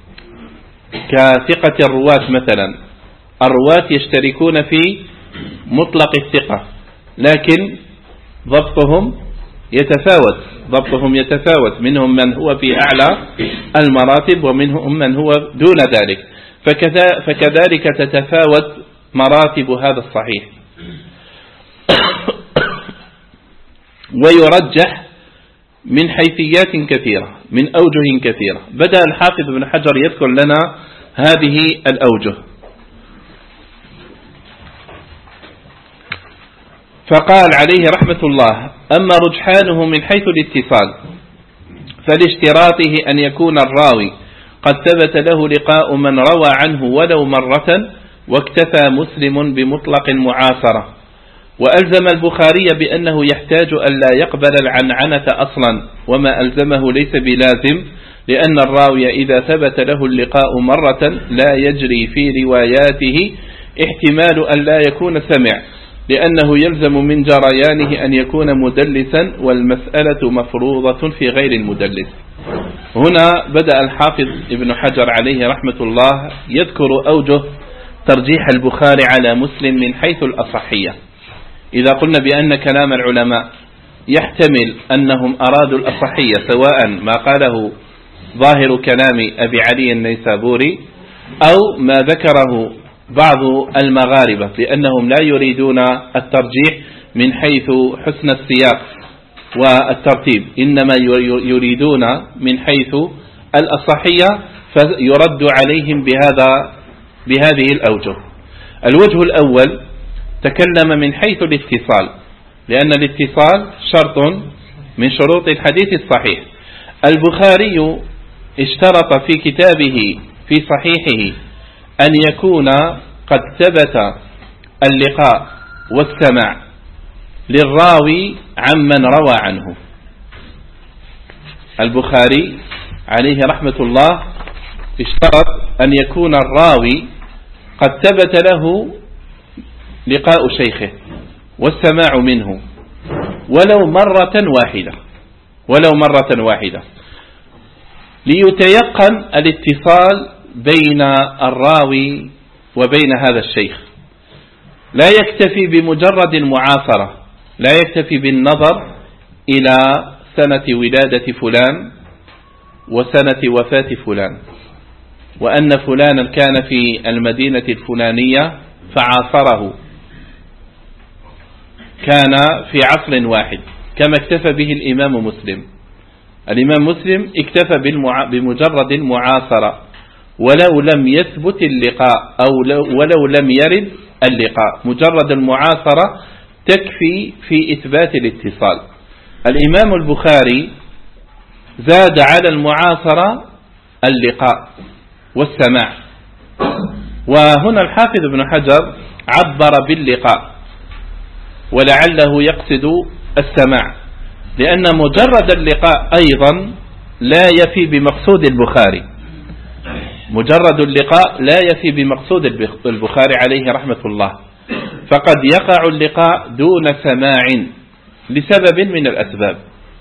كثقة الرواة مثلا، الرواة يشتركون في مطلق الثقة لكن ضبطهم يتفاوت، منهم من هو في أعلى المراتب ومنهم من هو دون ذلك، فكذلك تتفاوت مراتب هذا الصحيح. ويرجح من حيثيات كثيرة، من أوجه كثيرة. بدأ الحافظ ابن حجر يذكر لنا هذه الأوجه، فقال عليه رحمة الله: أما رجحانه من حيث الاتصال فلاشتراطه أن يكون الراوي قد ثبت له لقاء من روى عنه ولو مرة، واكتفى مسلم بمطلق المعاصرة. وألزم البخاري بأنه يحتاج أن لا يقبل العنعنة أصلا، وما ألزمه ليس بلازم، لأن الراوي إذا ثبت له اللقاء مرة لا يجري في رواياته احتمال أن لا يكون سمع، لأنه يلزم من جريانه أن يكون مدلسا، والمسألة مفروضة في غير المدلس. هنا بدأ الحافظ ابن حجر عليه رحمة الله يذكر أوجه ترجيح البخاري على مسلم من حيث الأصحية. إذا قلنا بأن كلام العلماء يحتمل أنهم أرادوا الأصحية، سواء ما قاله ظاهر كلام أبي علي النيسابوري أو ما ذكره بعض المغاربة بأنهم لا يريدون الترجيح من حيث حسن السياق والترتيب، إنما يريدون من حيث الأصحية، فيرد عليهم بهذه الأوجه. الوجه الأول تكلم من حيث الاتصال، لأن الاتصال شرط من شروط الحديث الصحيح. البخاري اشترط في كتابه في صحيحه أن يكون قد ثبت اللقاء والسماع للراوي عمن روى عنه. البخاري عليه رحمة الله اشترط أن يكون الراوي قد ثبت له لقاء شيخه والسماع منه ولو مرة واحدة ليتيقن الاتصال بين الراوي وبين هذا الشيخ. لا يكتفي بمجرد المعاصرة، لا يكتفي بالنظر إلى سنة ولادة فلان وسنة وفاة فلان، وأن فلانا كان في المدينة الفلانية فعاصره، كان في عصر واحد، كما اكتفى به الإمام مسلم. الإمام مسلم اكتفى بمجرد المعاصرة ولو لم يثبت اللقاء أو ولو لم يرد اللقاء، مجرد المعاصرة تكفي في إثبات الاتصال. الإمام البخاري زاد على المعاصرة اللقاء والسماع، وهنا الحافظ ابن حجر عبر باللقاء ولعله يقصد السماع، لأن مجرد اللقاء أيضا لا يفي بمقصود البخاري، مجرد اللقاء لا يفي بمقصود البخاري عليه رحمة الله، فقد يقع اللقاء دون سماع لسبب من الأسباب،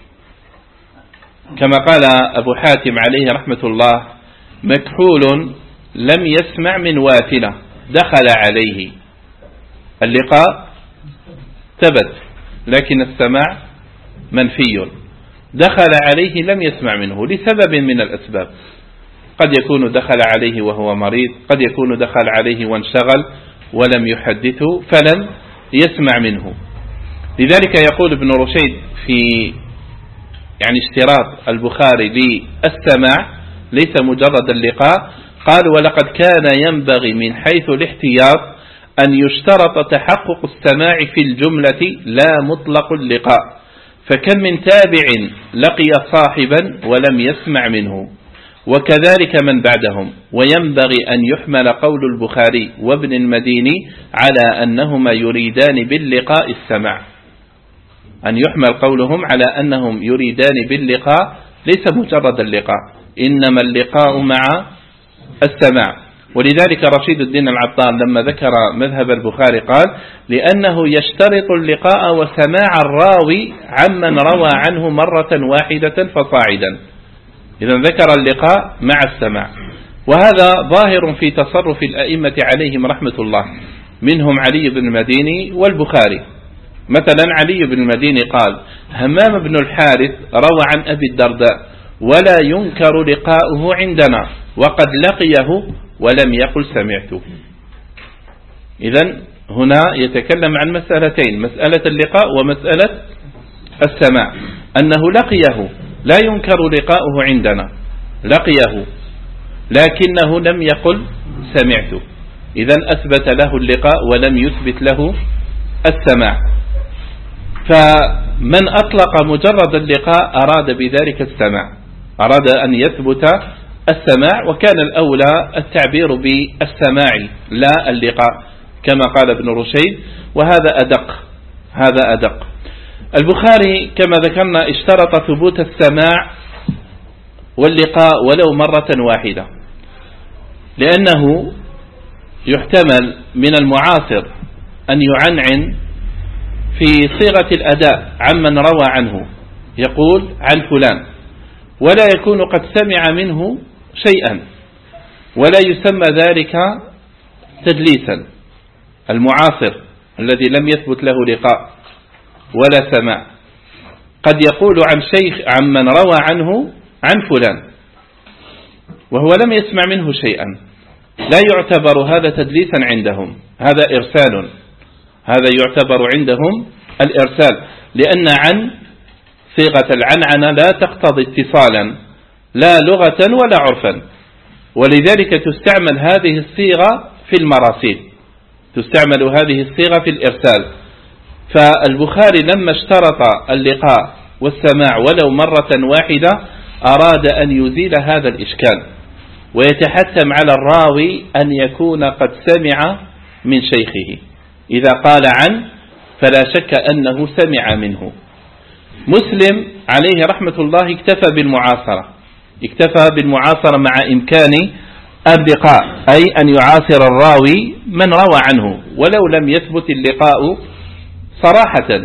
كما قال أبو حاتم عليه رحمة الله: مكحول لم يسمع من وافلة دخل عليه. اللقاء ثبت لكن السماع منفي، دخل عليه لم يسمع منه لسبب من الأسباب، قد يكون دخل عليه وهو مريض، قد يكون دخل عليه وانشغل ولم يحدثه فلم يسمع منه. لذلك يقول ابن رشيد في اشتراط البخاري للسماع ليس مجرد اللقاء، قال: ولقد كان ينبغي من حيث الاحتياط أن يشترط تحقق السماع في الجملة لا مطلق اللقاء، فكم من تابع لقي صاحبا ولم يسمع منه، وكذلك من بعدهم. وينبغي أن يحمل قول البخاري وابن المديني على أنهما يريدان باللقاء السماع، أن يحمل قولهم على أنهم يريدان باللقاء ليس مجرد اللقاء، إنما اللقاء مع السماع. ولذلك رشيد الدين العطار لما ذكر مذهب البخاري قال: لأنه يشترط اللقاء وسماع الراوي عمن روى عنه مرة واحدة فصاعدا، إذا ذكر اللقاء مع السماع. وهذا ظاهر في تصرف الأئمة عليهم رحمة الله، منهم علي بن المديني والبخاري. مثلا علي بن المديني قال: همام بن الحارث روى عن أبي الدرداء ولا ينكر لقاؤه عندنا، وقد لقيه ولم يقل سمعته. إذن هنا يتكلم عن مسألتين: مسألة اللقاء ومسألة السماع، أنه لقيه لا ينكر لقاؤه عندنا، لقيه لكنه لم يقل سمعته، إذن أثبت له اللقاء ولم يثبت له السماع. فمن أطلق مجرد اللقاء أراد بذلك السماع، أراد أن يثبت السماع، وكان الأولى التعبير بالسماع لا اللقاء كما قال ابن رشيد، وهذا أدق، هذا أدق. البخاري كما ذكرنا اشترط ثبوت السماع واللقاء ولو مرة واحدة، لأنه يحتمل من المعاصر أن يعنعن في صيغة الأداء عمن روى عنه، يقول عن فلان ولا يكون قد سمع منه شيئا، ولا يسمى ذلك تدليسا. المعاصر الذي لم يثبت له لقاء ولا سماع قد يقول عن شيخ عمن روى عنه عن فلان وهو لم يسمع منه شيئا، لا يعتبر هذا تدليسا عندهم، هذا إرسال، هذا يعتبر عندهم الإرسال، لأن عن صيغة العنعنة لا تقتضي اتصالا لا لغة ولا عرفا، ولذلك تستعمل هذه الصيغة في المراسيل، تستعمل هذه الصيغة في الإرسال. فالبخاري لما اشترط اللقاء والسماع ولو مرة واحدة أراد أن يزيل هذا الإشكال، ويتحتم على الراوي أن يكون قد سمع من شيخه، إذا قال عن فلا شك أنه سمع منه. مسلم عليه رحمة الله اكتفى بالمعاصرة، اكتفى بالمعاصرة مع إمكان اللقاء، أي أن يعاصر الراوي من روى عنه ولو لم يثبت اللقاء صراحة،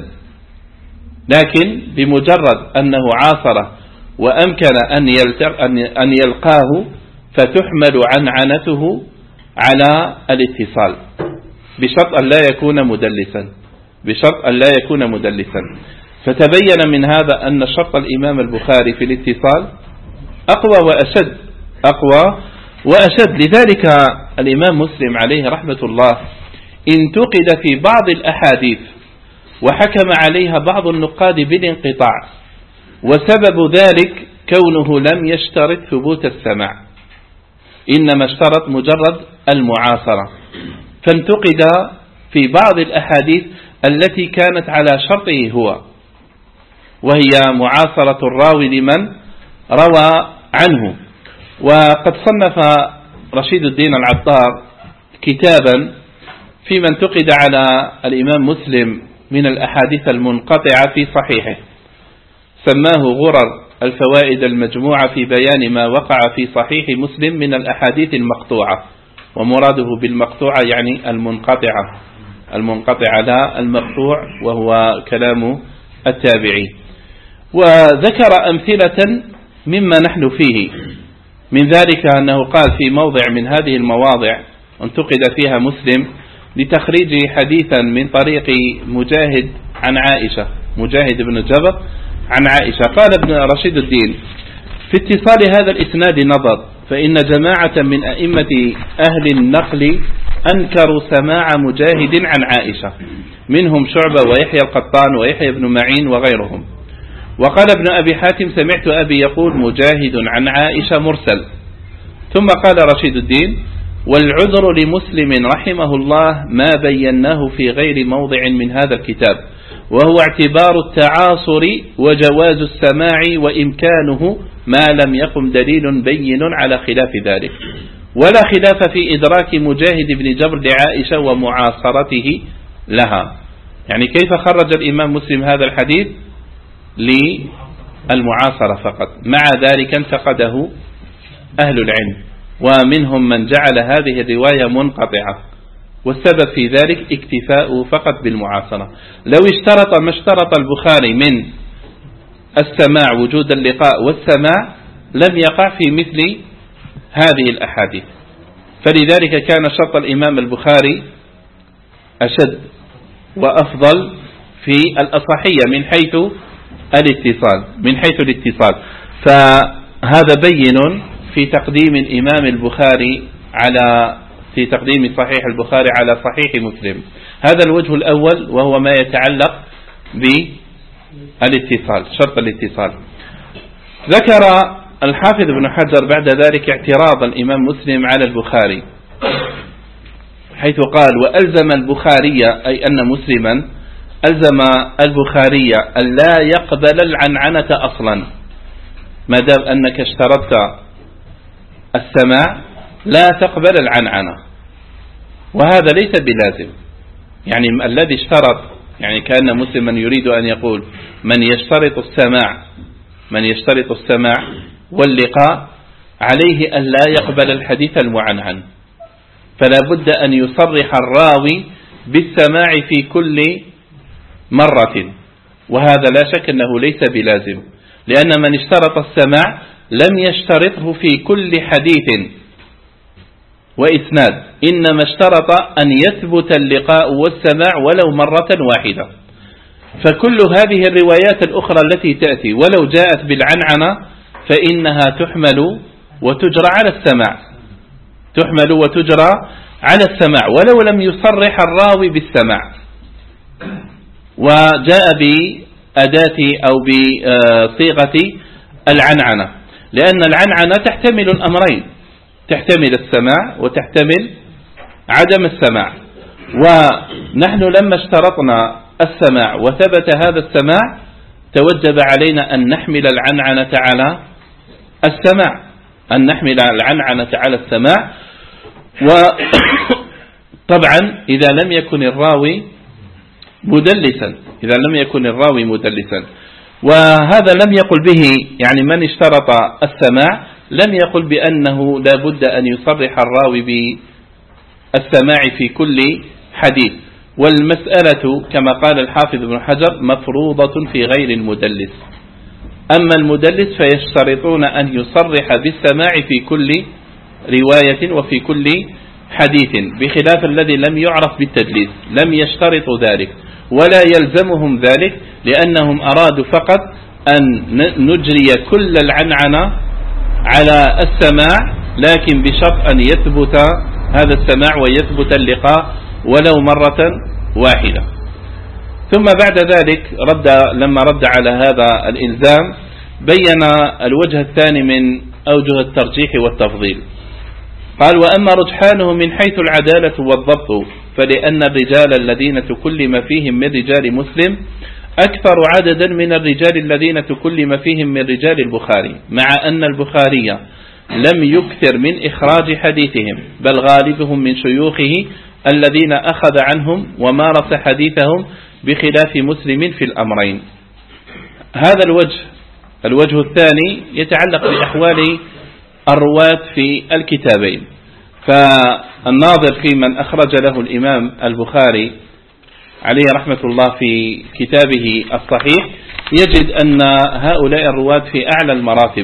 لكن بمجرد أنه عاصره وأمكن أن يلقاه فتحمل عنعنته على الاتصال، بشرط أن لا يكون مدلسا، بشرط أن لا يكون مدلسا. فتبين من هذا أن شرط الإمام البخاري في الاتصال أقوى وأشد، أقوى وأشد. لذلك الإمام مسلم عليه رحمة الله انتقد في بعض الأحاديث وحكم عليها بعض النقاد بالانقطاع، وسبب ذلك كونه لم يشترط ثبوت السماع، إنما اشترط مجرد المعاصرة، فانتقد في بعض الأحاديث التي كانت على شرطه هو، وهي معاصرة الراوي لمن روى عنه. وقد صنف رشيد الدين العطار كتابا فيما انتقد على الإمام مسلم من الأحاديث المنقطعة في صحيحه، سماه غرر الفوائد المجموعة في بيان ما وقع في صحيح مسلم من الأحاديث المقطوعة، ومراده بالمقطوعة يعني المنقطعة لا المقطوع، وهو كلام التابعي. وذكر أمثلة مما نحن فيه، من ذلك أنه قال في موضع من هذه المواضع انتقد فيها مسلم لتخريج حديثا من طريق مجاهد عن عائشة، مجاهد بن جبر عن عائشة، قال ابن رشيد الدين: في اتصال هذا الإسناد نظر، فإن جماعة من أئمة أهل النقل أنكروا سماع مجاهد عن عائشة، منهم شعبة ويحيى القطان ويحيى بن معين وغيرهم. وقال ابن أبي حاتم: سمعت أبي يقول مجاهد عن عائشة مرسل. ثم قال رشيد الدين: والعذر لمسلم رحمه الله ما بيناه في غير موضع من هذا الكتاب، وهو اعتبار التعاصر وجواز السماع وإمكانه ما لم يقم دليل بين على خلاف ذلك، ولا خلاف في إدراك مجاهد بن جبر لعائشة ومعاصرته لها. يعني كيف خرج الإمام مسلم هذا الحديث؟ للمعاصرة فقط، مع ذلك انتقده أهل العلم، ومنهم من جعل هذه الرواية منقطعة، والسبب في ذلك اكتفاء فقط بالمعاصرة. لو اشترط ما اشترط البخاري من السماع وجود اللقاء والسماع لم يقع في مثل هذه الأحاديث، فلذلك كان شرط الإمام البخاري أشد وأفضل في الأصحية من حيث الاتصال. فهذا بين في تقديم الإمام البخاري في تقديم صحيح البخاري على صحيح مسلم. هذا الوجه الأول، وهو ما يتعلق بالاتصال، شرط الاتصال. ذكر الحافظ ابن حجر بعد ذلك اعتراض الإمام مسلم على البخاري، حيث قال: وألزم البخاري، أي أن مسلما ألزم البخاري أن لا يقبل العنعنة أصلا، ما دام أنك اشترطت السماع لا تقبل العنعنة، وهذا ليس بلازم. يعني الذي اشترط، يعني كأن مسلما يريد أن يقول: من يشترط السماع واللقاء عليه أن لا يقبل الحديث المعنعن، فلا بد أن يصرح الراوي بالسماع في كل مرة، وهذا لا شك أنه ليس بلازم، لأن من اشترط السماع لم يشترطه في كل حديث وإسناد، إنما اشترط أن يثبت اللقاء والسماع ولو مرة واحدة. فكل هذه الروايات الأخرى التي تأتي ولو جاءت بالعنعنة فإنها تحمل وتجرى على السماع ولو لم يصرح الراوي بالسماع، وجاء بأداة أو بصيغة العنعنة، لأن العنعنة تحتمل الأمرين، تحتمل السماع وتحتمل عدم السماع. ونحن لما اشترطنا السماع وثبت هذا السماع توجب علينا أن نحمل العنعنة على السماع، وطبعا إذا لم يكن الراوي مدلسا، وهذا لم يقل به، يعني من اشترط السماع لم يقل بأنه لا بد أن يصرح الراوي بالسماع في كل حديث. والمسألة كما قال الحافظ ابن حجر مفروضة في غير المدلس، أما المدلس فيشترطون أن يصرح بالسماع في كل رواية وفي كل حديث، بخلاف الذي لم يعرف بالتدليس، لم يشترطوا ذلك ولا يلزمهم ذلك، لأنهم أرادوا فقط أن نجري كل العنعنة على السماع، لكن بشرط أن يثبت هذا السماع ويثبت اللقاء ولو مرة واحدة. ثم بعد ذلك لما رد على هذا الإلزام بين الوجه الثاني من أوجه الترجيح والتفضيل، قال: وأما رجحانه من حيث العدالة والضبط فلأن الرجال الذين تكلم فيهم من رجال مسلم أكثر عددا من الرجال الذين تكلم فيهم من رجال البخاري، مع أن البخاري لم يكثر من إخراج حديثهم، بل غالبهم من شيوخه الذين أخذ عنهم ومارس حديثهم، بخلاف مسلم في الأمرين. هذا الوجه الوجه الثاني يتعلق بأحوال الرواة في الكتابين. فالناظر في من أخرج له الإمام البخاري عليه رحمة الله في كتابه الصحيح يجد أن هؤلاء الرواة في أعلى المراتب.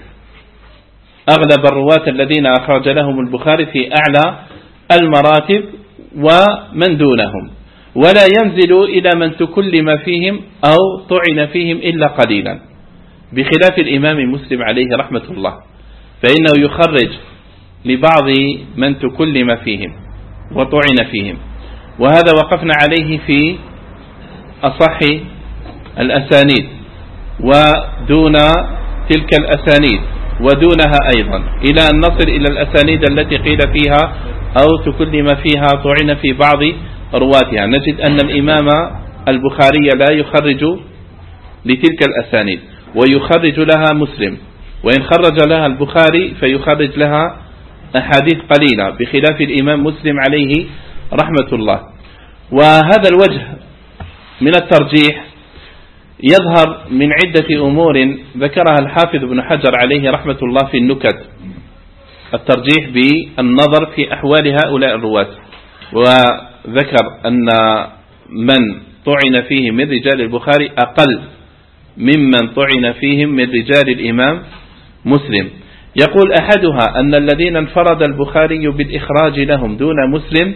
أغلب الرواة الذين أخرج لهم البخاري في أعلى المراتب ومن دونهم، ولا ينزل إلى من تكلم فيهم أو طعن فيهم إلا قليلا، بخلاف الإمام مسلم عليه رحمة الله، فإنه يخرج لبعض من تكلم فيهم وطعن فيهم، وهذا وقفنا عليه في أصح الأسانيد ودون تلك الأسانيد ودونها أيضا، إلى أن نصل إلى الأسانيد التي قيل فيها أو تكلم فيها طعن في بعض رواتها. نجد أن الإمام البخاري لا يخرج لتلك الأسانيد ويخرج لها مسلم، وإن خرج لها البخاري فيخرج لها أحاديث قليلة، بخلاف الإمام مسلم عليه رحمة الله. وهذا الوجه من الترجيح يظهر من عدة أمور ذكرها الحافظ ابن حجر عليه رحمة الله في النكت، الترجيح بالنظر في أحوال هؤلاء الرواة، وذكر أن من طعن فيه من رجال البخاري أقل ممن طعن فيهم من رجال الإمام مسلم. يقول أحدها أن الذين انفرد البخاري بالإخراج لهم دون مسلم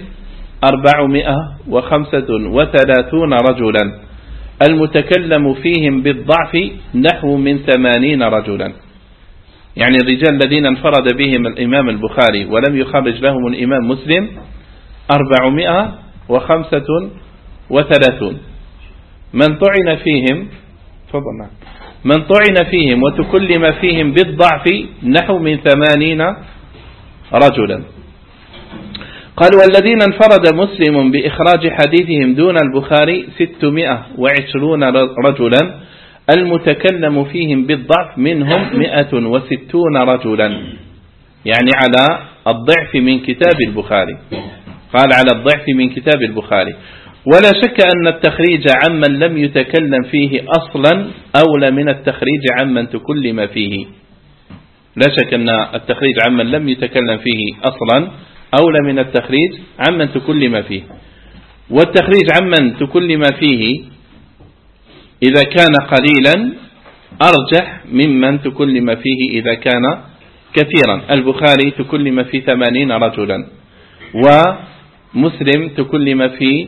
435 رجلا، المتكلم فيهم بالضعف نحو من 80 رجلا. يعني الرجال الذين انفرد بهم الإمام البخاري ولم يخرج لهم الإمام مسلم 435. من طعن فيهم من طعن فيهم وتكلم فيهم بالضعف نحو من 80 رجلا. قال والذين انفرد مسلم بإخراج حديثهم دون البخاري 620 رجلا، المتكلم فيهم بالضعف منهم 160 رجلا، يعني على الضعف من كتاب البخاري. قال على الضعف من كتاب البخاري. ولا شك أن التخريج عمن لم يتكلم فيه أصلا أولى من التخريج عمن تكلم فيه. لا شك أن التخريج عمن لم يتكلم فيه أصلا أولى من التخريج عمن تكلم فيه. والتخريج عمن تكلم فيه إذا كان قليلا أرجح ممن تكلم فيه إذا كان كثيرا. البخاري تكلم في 80 رجلا، ومسلم تكلم في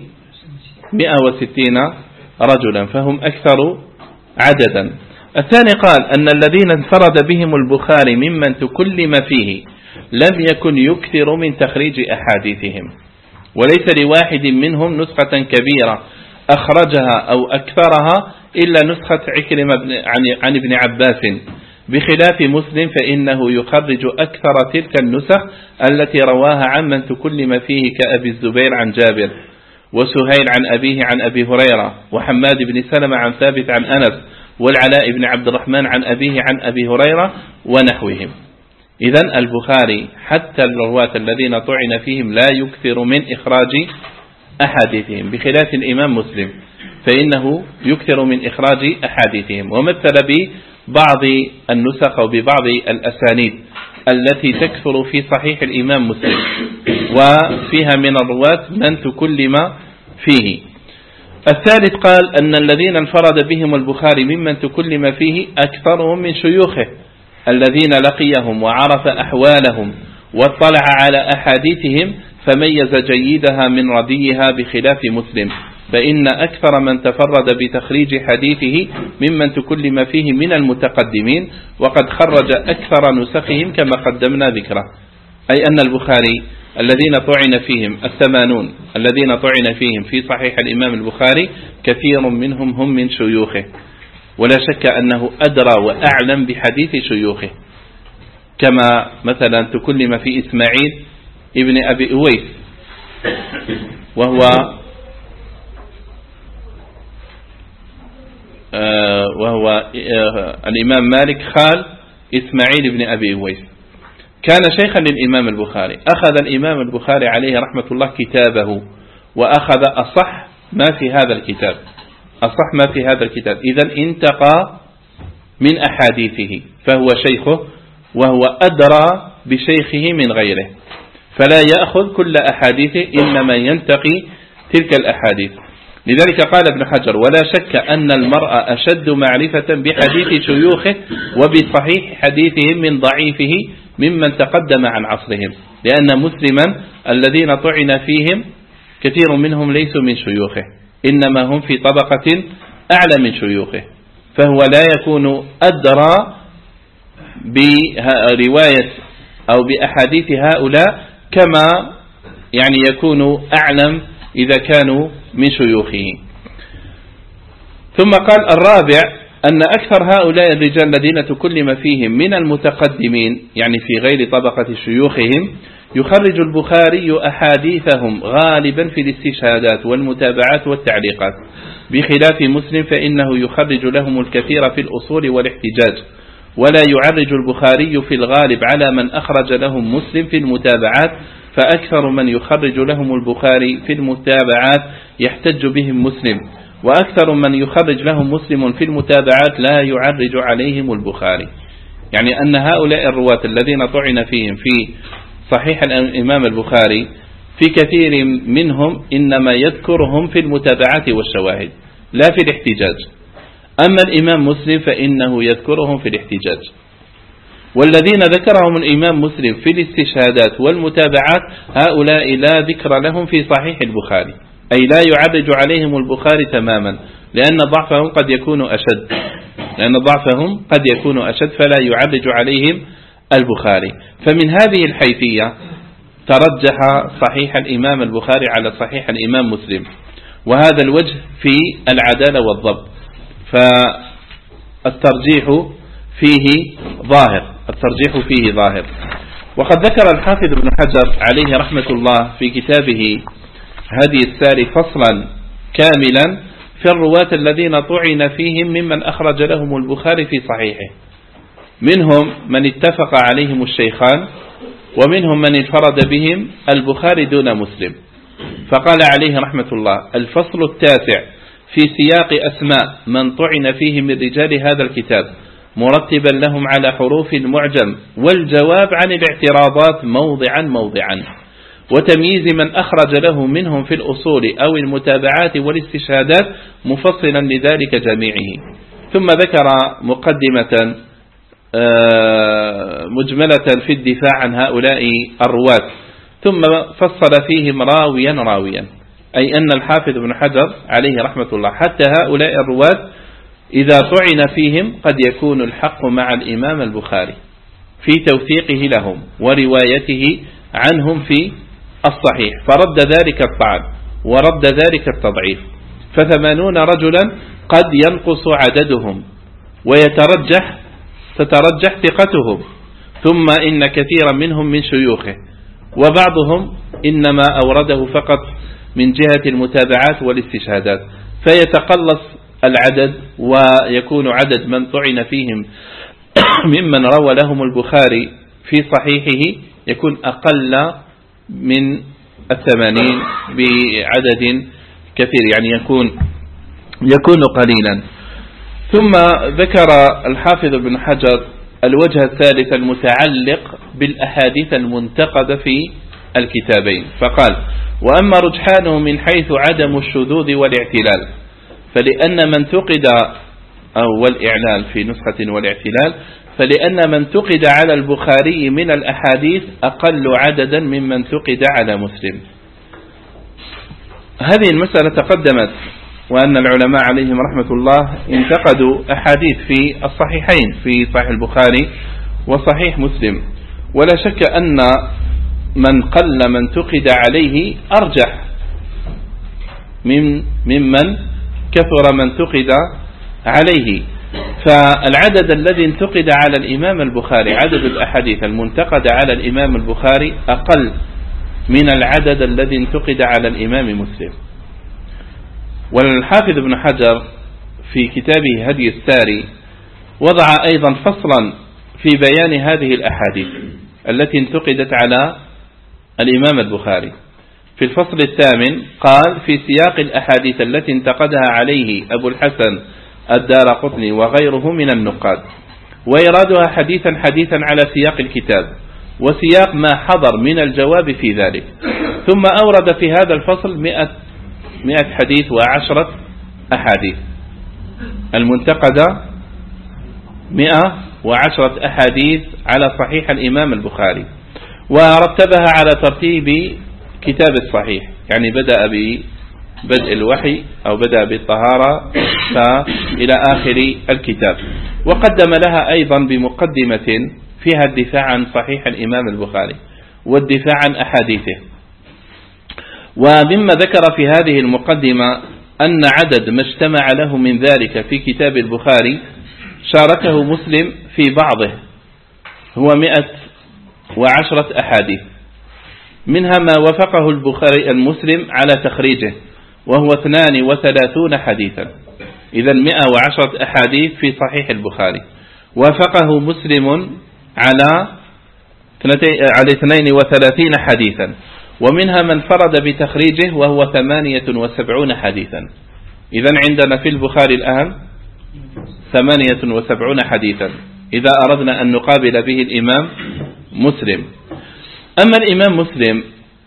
160 رجلا، فهم أكثر عددا. الثاني قال أن الذين انفرد بهم البخاري ممن تكلم فيه لم يكن يكثر من تخريج أحاديثهم، وليس لواحد منهم نسخة كبيرة أخرجها أو أكثرها إلا نسخة عكرمة عن ابن عباس، بخلاف مسلم فإنه يخرج أكثر تلك النسخ التي رواها عمن تكلم فيه كأبي الزبير عن جابر، وسهيل عن أبيه عن أبي هريرة، وحماد بن سلمة عن ثابت عن أنس، والعلاء بن عبد الرحمن عن أبيه عن أبي هريرة ونحوهم. إذن البخاري حتى الرواة الذين طعن فيهم لا يكثر من إخراج أحاديثهم، بخلاف الإمام مسلم فإنه يكثر من إخراج أحاديثهم. ومثل ببعض النسخ وببعض الأسانيد التي تكثر في صحيح الإمام مسلم، وفيها من الرواة من تكلم فيه. الثالث قال أن الذين انفرد بهم البخاري ممن تكلم فيه أكثرهم من شيوخه الذين لقيهم وعرف أحوالهم واطلع على أحاديثهم فميز جيدها من رديها، بخلاف مسلم فإن أكثر من تفرد بتخريج حديثه ممن تكلم فيه من المتقدمين، وقد خرج أكثر نسخهم كما قدمنا ذكره. أي أن البخاري الذين طعن فيهم 80 الذين طعن فيهم في صحيح الإمام البخاري كثير منهم هم من شيوخه، ولا شك أنه أدرى وأعلم بحديث شيوخه، كما مثلا تكلم في إسماعيل ابن أبي أويس، وهو الإمام مالك خال إسماعيل ابن أبي أويس، كان شيخا للإمام البخاري. أخذ الإمام البخاري عليه رحمة الله كتابه وأخذ أصح ما في هذا الكتاب، أصح ما في هذا الكتاب. إذن انتقى من أحاديثه، فهو شيخه وهو أدرى بشيخه من غيره، فلا يأخذ كل أحاديثه، إنما ينتقي تلك الأحاديث. لذلك قال ابن حجر: ولا شك أن المرء أشد معرفة بحديث شيوخه وبصحيح حديثهم من ضعيفه ممن تقدم عن عصرهم، لأن مسلما الذين طعن فيهم كثير منهم ليسوا من شيوخه، إنما هم في طبقة أعلى من شيوخه، فهو لا يكون أدرى برواية أو بأحاديث هؤلاء كما يعني يكون أعلم إذا كانوا من شيوخه. ثم قال: الرابع أن أكثر هؤلاء الرجال الذين تكلم فيهم من المتقدمين، يعني في غير طبقة شيوخهم، يخرج البخاري أحاديثهم غالبا في الاستشهادات والمتابعات والتعليقات، بخلاف مسلم فإنه يخرج لهم الكثير في الأصول والاحتجاج، ولا يعرج البخاري في الغالب على من أخرج لهم مسلم في المتابعات، فأكثر من يخرج لهم البخاري في المتابعات يحتج بهم مسلم، وأكثر من يخرج لهم مسلم في المتابعات لا يعرج عليهم البخاري. يعني أن هؤلاء الرواة الذين طعن فيهم في صحيح الإمام البخاري في كثير منهم إنما يذكرهم في المتابعات والشواهد لا في الاحتجاج، أما الإمام مسلم فإنه يذكرهم في الاحتجاج. والذين ذكرهم الإمام مسلم في الاستشهادات والمتابعات هؤلاء لا ذكر لهم في صحيح البخاري، أي لا يعرج عليهم البخاري تماما، لأن ضعفهم قد يكون أشد فلا يعرج عليهم البخاري. فمن هذه الحيثية ترجح صحيح الإمام البخاري على صحيح الإمام مسلم، وهذا الوجه في العدالة والضبط، فالترجيح فيه ظاهر. وقد ذكر الحافظ ابن حجر عليه رحمة الله في كتابه هدي الساري فصلا كاملا في الرواة الذين طعن فيهم ممن أخرج لهم البخاري في صحيحه، منهم من اتفق عليهم الشيخان، ومنهم من انفرد بهم البخاري دون مسلم. فقال عليه رحمة الله: الفصل التاسع في سياق أسماء من طعن فيه من رجال هذا الكتاب، مرتبا لهم على حروف المعجم، والجواب عن الاعتراضات موضعا، وتمييز من أخرج له منهم في الأصول أو المتابعات والاستشهادات مفصلا لذلك جميعه. ثم ذكر مقدمة مجملة في الدفاع عن هؤلاء الرواة، ثم فصل فيهم راويا، أي أن الحافظ ابن حجر عليه رحمة الله حتى هؤلاء الرواة إذا طعن فيهم قد يكون الحق مع الإمام البخاري في توثيقه لهم وروايته عنهم في الصحيح، فرد ذلك الطعن ورد ذلك التضعيف، ف80 رجلا قد ينقص عددهم تترجح ثقتهم، ثم إن كثيرا منهم من شيوخه، وبعضهم إنما أورده فقط من جهة المتابعات والاستشهادات، فيتقلص العدد، ويكون عدد من طعن فيهم ممن روى لهم البخاري في صحيحه يكون أقل من 80 بعدد كثير، يعني يكون قليلا. ثم ذكر الحافظ ابن حجر الوجه الثالث المتعلق بالأحاديث المنتقدة في الكتابين، فقال: وأما رجحانه من حيث عدم الشذوذ والاعتلال، فلأن من تقد والإعلال في نسخة والاعتلال، فلأن من تقد على البخاري من الأحاديث أقل عددا ممن تقد على مسلم. هذه المسألة تقدمت، وأن العلماء عليهم رحمة الله انتقدوا أحاديث في الصحيحين في صحيح البخاري وصحيح مسلم، ولا شك أن من قل من تقد عليه أرجح ممن كثر من تقد عليه. فالعدد الذي انتقد على الإمام البخاري، عدد الأحاديث المنتقد على الإمام البخاري أقل من العدد الذي انتقد على الإمام مسلم. والحافظ ابن حجر في كتابه هدي الساري وضع أيضا فصلا في بيان هذه الأحاديث التي انتقدت على الإمام البخاري. في الفصل الثامن قال: في سياق الأحاديث التي انتقدها عليه أبو الحسن الدارقطني وغيره من النقاد، وإرادها حديثا على سياق الكتاب وسياق ما حضر من الجواب في ذلك. ثم أورد في هذا الفصل 100 حديث و10 أحاديث، المنتقدة 110 أحاديث على صحيح الإمام البخاري، ورتبها على ترتيب كتاب الصحيح، يعني بدأ ببدء الوحي أو بدأ بالطهارة إلى آخر الكتاب، وقدم لها أيضا بمقدمة فيها الدفاع عن صحيح الإمام البخاري والدفاع عن أحاديثه. ومما ذكر في هذه المقدمة أن عدد ما اجتمع له من ذلك في كتاب البخاري شاركه مسلم في بعضه، هو 110 أحاديث، منها ما وافقه البخاري المسلم على تخريجه وهو 32 حديثا. إذا 110 أحاديث في صحيح البخاري وافقه مسلم على 32 حديثا، ومنها من فرد بتخريجه وهو 78 حديثا. إذا عندنا في البخاري الآن 78 حديثا إذا أردنا أن نقابل به الإمام مسلم. أما الإمام مسلم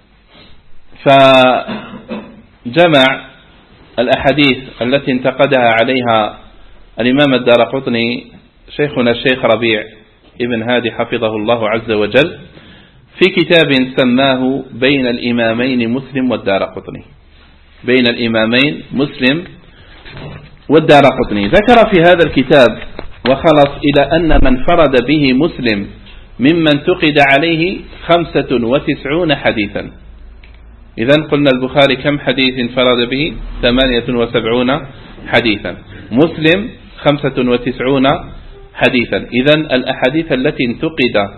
فجمع الأحاديث التي انتقدها عليها الإمام الدارقطني شيخنا الشيخ ربيع ابن هادي حفظه الله عز وجل في كتاب سماه بين الإمامين مسلم والدارقطني، بين الإمامين مسلم والدارقطني. ذكر في هذا الكتاب وخلص إلى أن من فرد به مسلم ممن انتقد عليه 95 حديثا. إذن قلنا البخاري كم حديث فرد به؟ 78 حديثا، مسلم 95 حديثا. إذن الأحاديث التي انتقد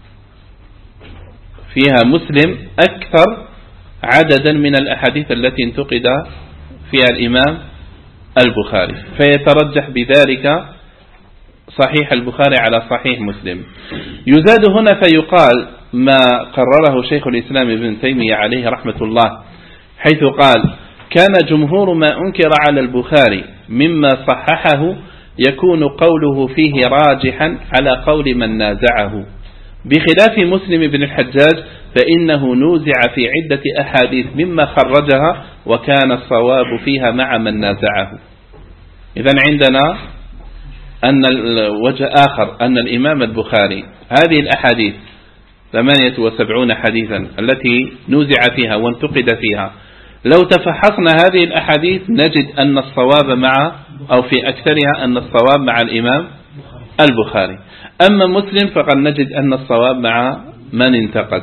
فيها مسلم أكثر عددا من الأحاديث التي انتقد فيها الإمام البخاري، فيترجح بذلك صحيح البخاري على صحيح مسلم. يزاد هنا فيقال ما قرره شيخ الإسلام ابن تيمية عليه رحمة الله، حيث قال: كان جمهور ما أنكر على البخاري مما صححه يكون قوله فيه راجحا على قول من نازعه، بخلاف مسلم بن الحجاج فإنه نوزع في عدة أحاديث مما خرجها وكان الصواب فيها مع من نازعه. إذن عندنا أن الوجه آخر أن الإمام البخاري هذه الأحاديث 78 حديثا التي نوزع فيها وانتقد فيها، لو تفحصنا هذه الأحاديث نجد أن الصواب مع أو في أكثرها أن الصواب مع الإمام البخاري. أما مسلم فقد نجد أن الصواب مع من انتقد،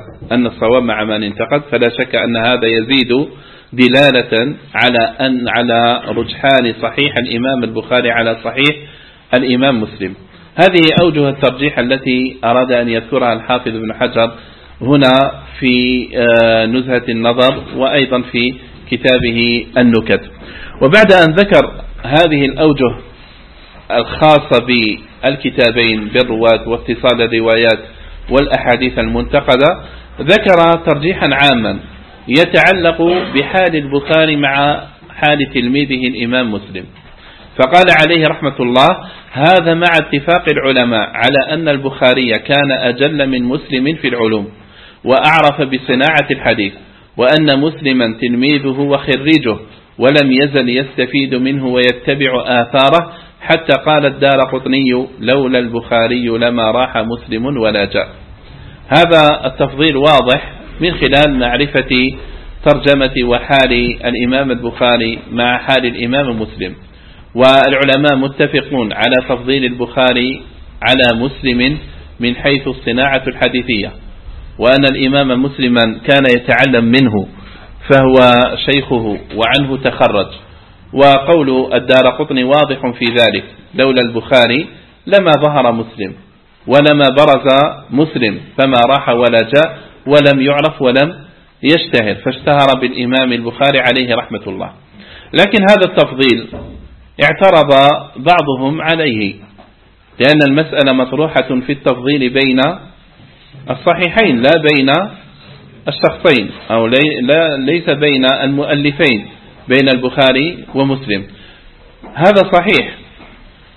فلا شك أن هذا يزيد دلالة على رجحان صحيح الإمام البخاري على صحيح الإمام مسلم. هذه أوجه الترجيح التي أراد أن يذكرها الحافظ ابن حجر هنا في نزهة النظر وأيضا في كتابه النكت. وبعد أن ذكر هذه الأوجه الخاصة بالكتابين بالرواة واتصال الروايات والأحاديث المنتقدة، ذكر ترجيحا عاما يتعلق بحال البخاري مع حال تلميذه الإمام مسلم، فقال عليه رحمة الله: هذا مع اتفاق العلماء على أن البخاري كان أجل من مسلم في العلوم وأعرف بصناعة الحديث، وأن مسلما تلميذه وخريجه ولم يزل يستفيد منه ويتبع آثاره، حتى قال الدارقطني: لولا البخاري لما راح مسلم ولا جاء. هذا التفضيل واضح من خلال معرفة ترجمة وحال الإمام البخاري مع حال الإمام مسلم، والعلماء متفقون على تفضيل البخاري على مسلم من حيث الصناعة الحديثية، وأن الإمام مسلما كان يتعلم منه فهو شيخه وعنه تخرج. وقول الدارقطني واضح في ذلك: لولا البخاري لما ظهر مسلم ولما برز مسلم، فما راح ولا جاء ولم يعرف ولم يشتهر، فاشتهر بالإمام البخاري عليه رحمة الله. لكن هذا التفضيل اعترض بعضهم عليه، لأن المسألة مطروحة في التفضيل بين الصحيحين لا بين الشخصين، أو ليس بين المؤلفين، بين البخاري ومسلم. هذا صحيح،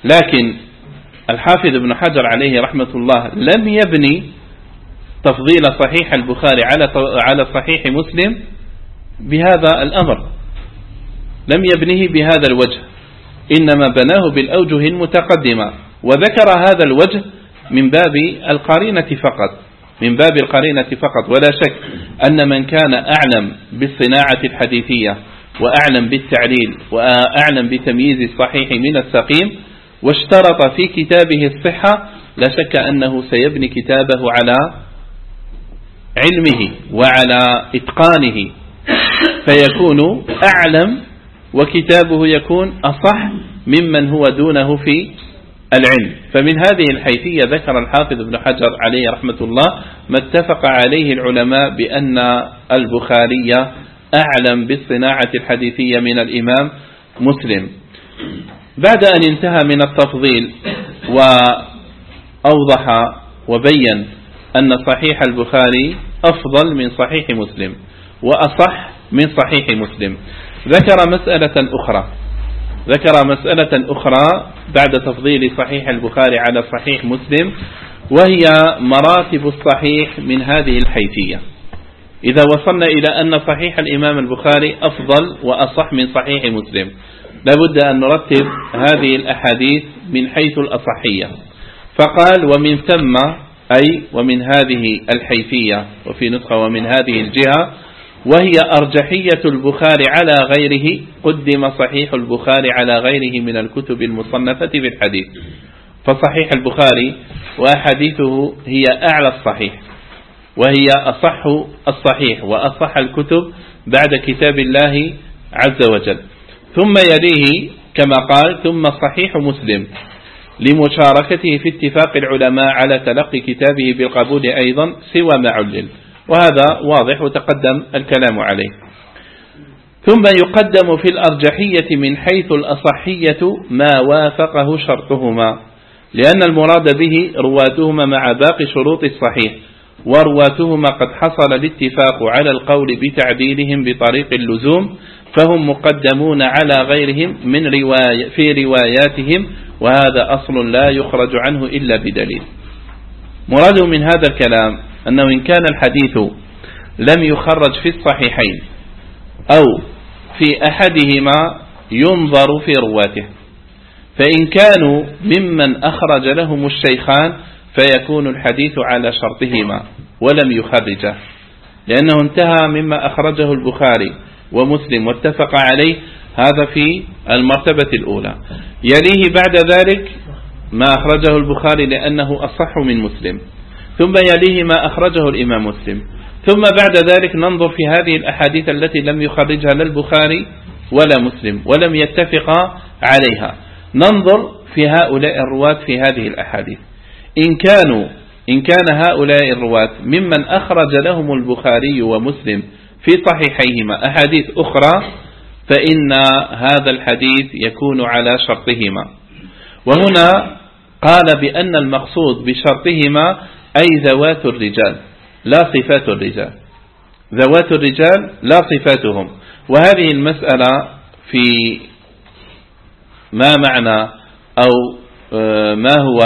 لكن الحافظ ابن حجر عليه رحمة الله لم يبني تفضيل صحيح البخاري على صحيح مسلم بهذا الأمر، لم يبنيه بهذا الوجه، إنما بناه بالأوجه المتقدمة، وذكر هذا الوجه من باب القرينة فقط، من باب القرينة فقط. ولا شك أن من كان أعلم بالصناعة الحديثية وأعلم بالتعليل وأعلم بتمييز الصحيح من السقيم واشترط في كتابه الصحة، لا شك أنه سيبني كتابه على علمه وعلى إتقانه، فيكون أعلم وكتابه يكون أصح ممن هو دونه في العلم. فمن هذه الحيثية ذكر الحافظ ابن حجر عليه رحمة الله ما اتفق عليه العلماء بأن البخاري أعلم بالصناعة الحديثية من الإمام مسلم. بعد أن انتهى من التفضيل وأوضح وبين أن صحيح البخاري أفضل من صحيح مسلم وأصح من صحيح مسلم، ذكر مسألة أخرى بعد تفضيل صحيح البخاري على صحيح مسلم، وهي مراتب الصحيح من هذه الحيثية. إذا وصلنا إلى أن صحيح الإمام البخاري أفضل وأصح من صحيح مسلم، لابد أن نرتب هذه الأحاديث من حيث الأصحية. فقال ومن ثم أي ومن هذه الحيثية، وفي نسخة ومن هذه الجهة، وهي أرجحية البخاري على غيره، قدم صحيح البخاري على غيره من الكتب المصنفة في الحديث. فصحيح البخاري وأحاديثه هي أعلى الصحيح، وهي أصح الصحيح وأصح الكتب بعد كتاب الله عز وجل. ثم يليه كما قال ثم صحيح مسلم لمشاركته في اتفاق العلماء على تلقي كتابه بالقبول أيضا سوى ما علل، وهذا واضح وتقدم الكلام عليه. ثم يقدم في الأرجحية من حيث الأصحية ما وافقه شرطهما، لأن المراد به رواتهما مع باقي شروط الصحيح، ورواتهما قد حصل الاتفاق على القول بتعديلهم بطريق اللزوم، فهم مقدمون على غيرهم في رواياتهم، وهذا أصل لا يخرج عنه إلا بدليل. مراده من هذا الكلام أنه إن كان الحديث لم يخرج في الصحيحين أو في أحدهما ينظر في رواته، فإن كانوا ممن أخرج لهم الشيخان فيكون الحديث على شرطهما ولم يخرجه، لأنه انتهى مما أخرجه البخاري ومسلم واتفق عليه، هذا في المرتبة الأولى. يليه بعد ذلك ما أخرجه البخاري لأنه أصح من مسلم، ثم يليه ما أخرجه الإمام مسلم، ثم بعد ذلك ننظر في هذه الأحاديث التي لم يخرجها لا البخاري ولا مسلم ولم يتفقا عليها، ننظر في هؤلاء الرواة في هذه الأحاديث. إن كان هؤلاء الرواة ممن أخرج لهم البخاري ومسلم في صحيحيهما أحاديث أخرى، فإن هذا الحديث يكون على شرطهما. وهنا قال بأن المقصود بشرطهما أي ذوات الرجال لا صفات الرجال، ذوات الرجال لا صفاتهم. وهذه المسألة في ما معنى أو ما هو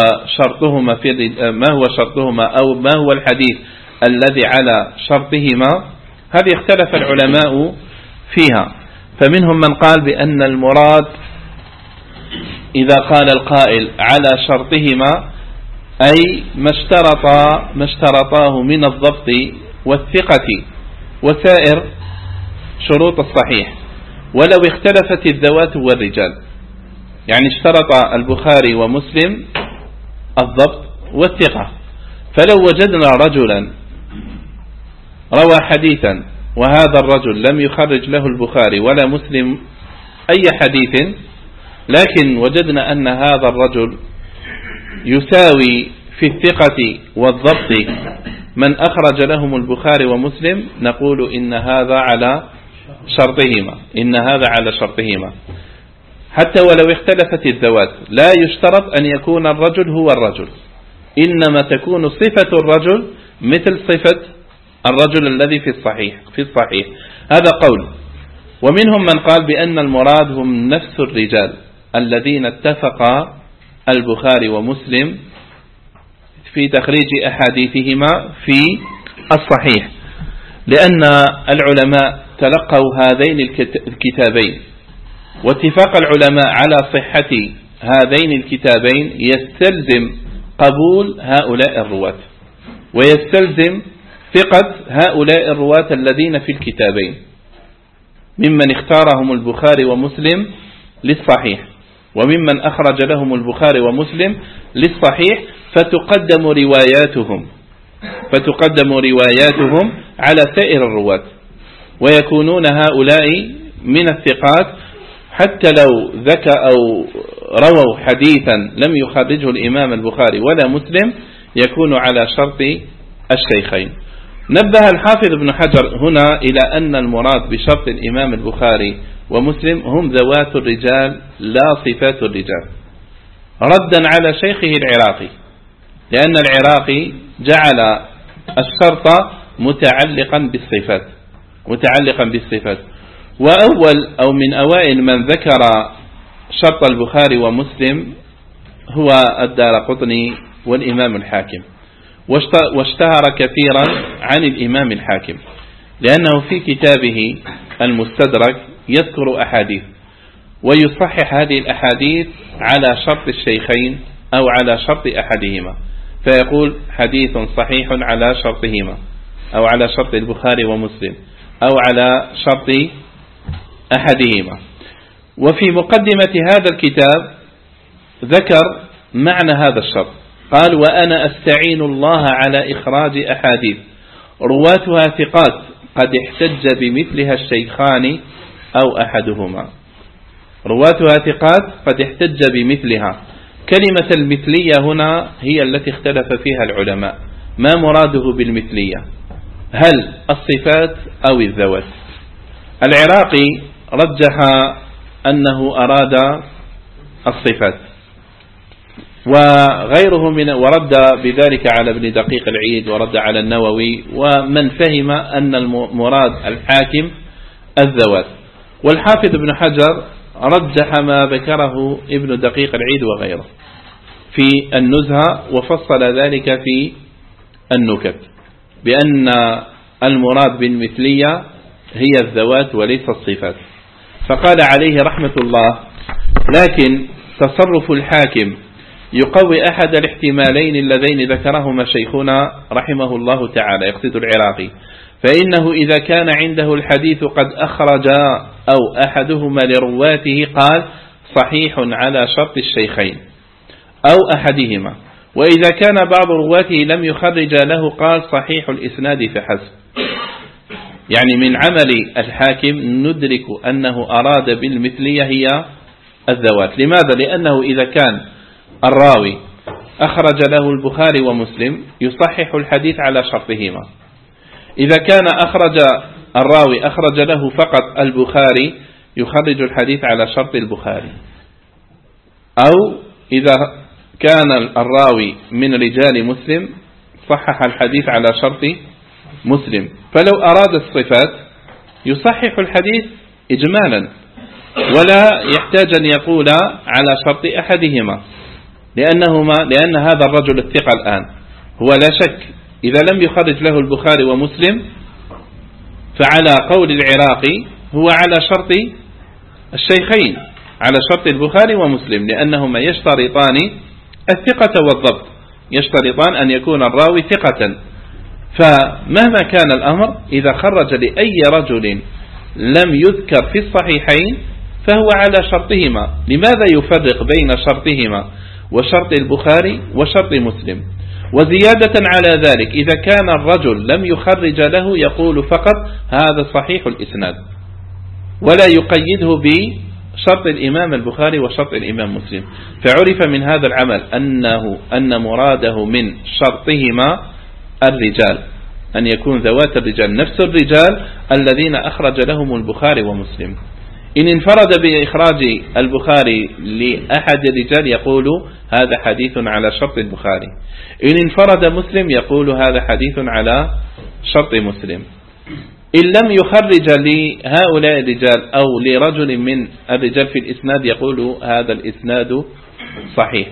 شرطهما أو ما هو الحديث الذي على شرطهما، هذه اختلف العلماء فيها. فمنهم من قال بأن المراد إذا قال القائل على شرطهما أي ما اشترطاه من الضبط والثقة وسائر شروط الصحيح، ولو اختلفت الذوات والرجال، يعني اشترط البخاري ومسلم الضبط والثقة، فلو وجدنا رجلا روى حديثا وهذا الرجل لم يخرج له البخاري ولا مسلم أي حديث، لكن وجدنا أن هذا الرجل يساوي في الثقة والضبط من أخرج لهم البخاري ومسلم، نقول إن هذا على شرطهما، حتى ولو اختلفت الذوات. لا يشترط أن يكون الرجل هو الرجل، إنما تكون صفة الرجل مثل صفة الرجل الذي في الصحيح. هذا قول. ومنهم من قال بأن المراد هم نفس الرجال الذين اتفقا البخاري ومسلم في تخريج أحاديثهما في الصحيح، لأن العلماء تلقوا هذين الكتابين، واتفاق العلماء على صحة هذين الكتابين يستلزم قبول هؤلاء الرواة، ويستلزم ثقة هؤلاء الرواة الذين في الكتابين ممن اختارهم البخاري ومسلم للصحيح، وممن أخرج لهم البخاري ومسلم للصحيح، فتقدم رواياتهم على سائر الرواة، ويكونون هؤلاء من الثقات، حتى لو ذكى أو رووا حديثا لم يخرجه الإمام البخاري ولا مسلم يكون على شرط الشيخين. نبه الحافظ ابن حجر هنا إلى أن المراد بشرط الإمام البخاري ومسلم هم ذوات الرجال لا صفات الرجال، ردا على شيخه العراقي، لأن العراقي جعل الشرط متعلقا بالصفات. وأول أو من أوائل من ذكر شرط البخاري ومسلم هو الدارقطني والإمام الحاكم، واشتهر كثيرا عن الإمام الحاكم، لأنه في كتابه المستدرك يذكر أحاديث ويصحح هذه الأحاديث على شرط الشيخين أو على شرط أحدهما، فيقول حديث صحيح على شرطهما، أو على شرط البخاري ومسلم، أو على شرط أحدهما. وفي مقدمة هذا الكتاب ذكر معنى هذا الشرط، قال: وأنا أستعين الله على إخراج أحاديث رواتها ثقات قد احتج بمثلها الشيخان أو أحدهما. رواتها ثقات قد احتج بمثلها. كلمة المثلية هنا هي التي اختلف فيها العلماء، ما مراده بالمثلية، هل الصفات أو الذوات؟ العراقي رجح أنه أراد الصفات، وغيره ورد بذلك على ابن دقيق العيد، ورد على النووي، ومن فهم أن المراد الحاكم الذوات. والحافظ ابن حجر رجح ما ذكره ابن دقيق العيد وغيره في النزهة، وفصل ذلك في النكت بأن المراد بالمثلية هي الذوات وليس الصفات. فقال عليه رحمة الله: لكن تصرف الحاكم يقوي أحد الاحتمالين اللذين ذكرهما شيخنا رحمه الله تعالى، يقصد العراقي، فإنه إذا كان عنده الحديث قد أخرج أو أحدهما لرواته قال صحيح على شرط الشيخين أو أحدهما، وإذا كان بعض رواته لم يخرج له قال صحيح الإسناد فحسب. يعني من عمل الحاكم ندرك أنه أراد بالمثلية هي الذوات. لماذا؟ لأنه إذا كان الراوي أخرج له البخاري ومسلم يصحح الحديث على شرطهما، إذا كان الراوي أخرج له فقط البخاري يخرج الحديث على شرط البخاري، أو إذا كان الراوي من رجال مسلم صحح الحديث على شرط مسلم. فلو أراد الصفات يصحح الحديث إجمالا، ولا يحتاج أن يقول على شرط أحدهما، لأن هذا الرجل الثقة الآن هو لا شك إذا لم يخرج له البخاري ومسلم فعلى قول العراقي هو على شرط الشيخين، على شرط البخاري ومسلم، لأنهما يشترطان الثقة والضبط، يشترطان أن يكون الراوي ثقة. فمهما كان الأمر إذا خرج لأي رجل لم يذكر في الصحيحين فهو على شرطهما. لماذا يفرق بين شرطهما وشرط البخاري وشرط مسلم؟ وزيادة على ذلك إذا كان الرجل لم يخرج له يقول فقط هذا صحيح الإسناد، ولا يقيده بشرط الإمام البخاري وشرط الإمام مسلم. فعرف من هذا العمل أن مراده من شرطهما الرجال، أن يكون ذوات الرجال نفس الرجال الذين أخرج لهم البخاري ومسلم. إن انفرد بإخراج البخاري لأحد الرجال يقول هذا حديث على شرط البخاري، إن انفرد مسلم يقول هذا حديث على شرط مسلم. إن لم يخرج لهؤلاء الرجال أو لرجل من الرجال في الإسناد يقول هذا الإسناد صحيح.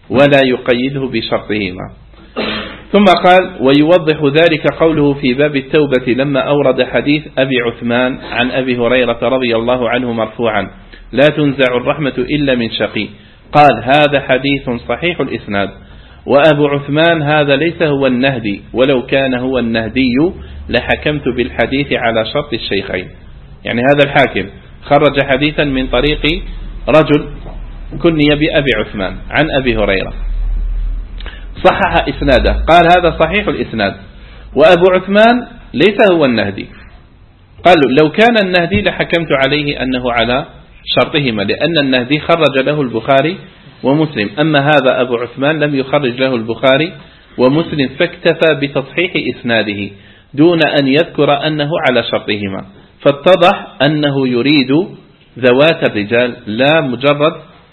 ولا يقيده بشرطهما. ثم قال: ويوضح ذلك قوله في باب التوبة لما أورد حديث أبي عثمان عن أبي هريرة رضي الله عنه مرفوعا: لا تنزع الرحمة إلا من شقي. قال: هذا حديث صحيح الإسناد، وأبو عثمان هذا ليس هو النهدي، ولو كان هو النهدي لحكمت بالحديث على شرط الشيخين. يعني هذا الحاكم خرج حديثا من طريق رجل كني بأبي عثمان عن أبي هريرة، صحح إسناده، قال هذا صحيح الإسناد، وأبو عثمان ليس هو النهدي. قالوا لو كان النهدي لحكمت عليه أنه على شرطهما، لأن النهدي خرج له البخاري ومسلم، أما هذا أبو عثمان لم يخرج له البخاري ومسلم، فاكتفى بتصحيح إسناده دون أن يذكر أنه على شرطهما، فاتضح أنه يريد ذوات الرجال لا مجرد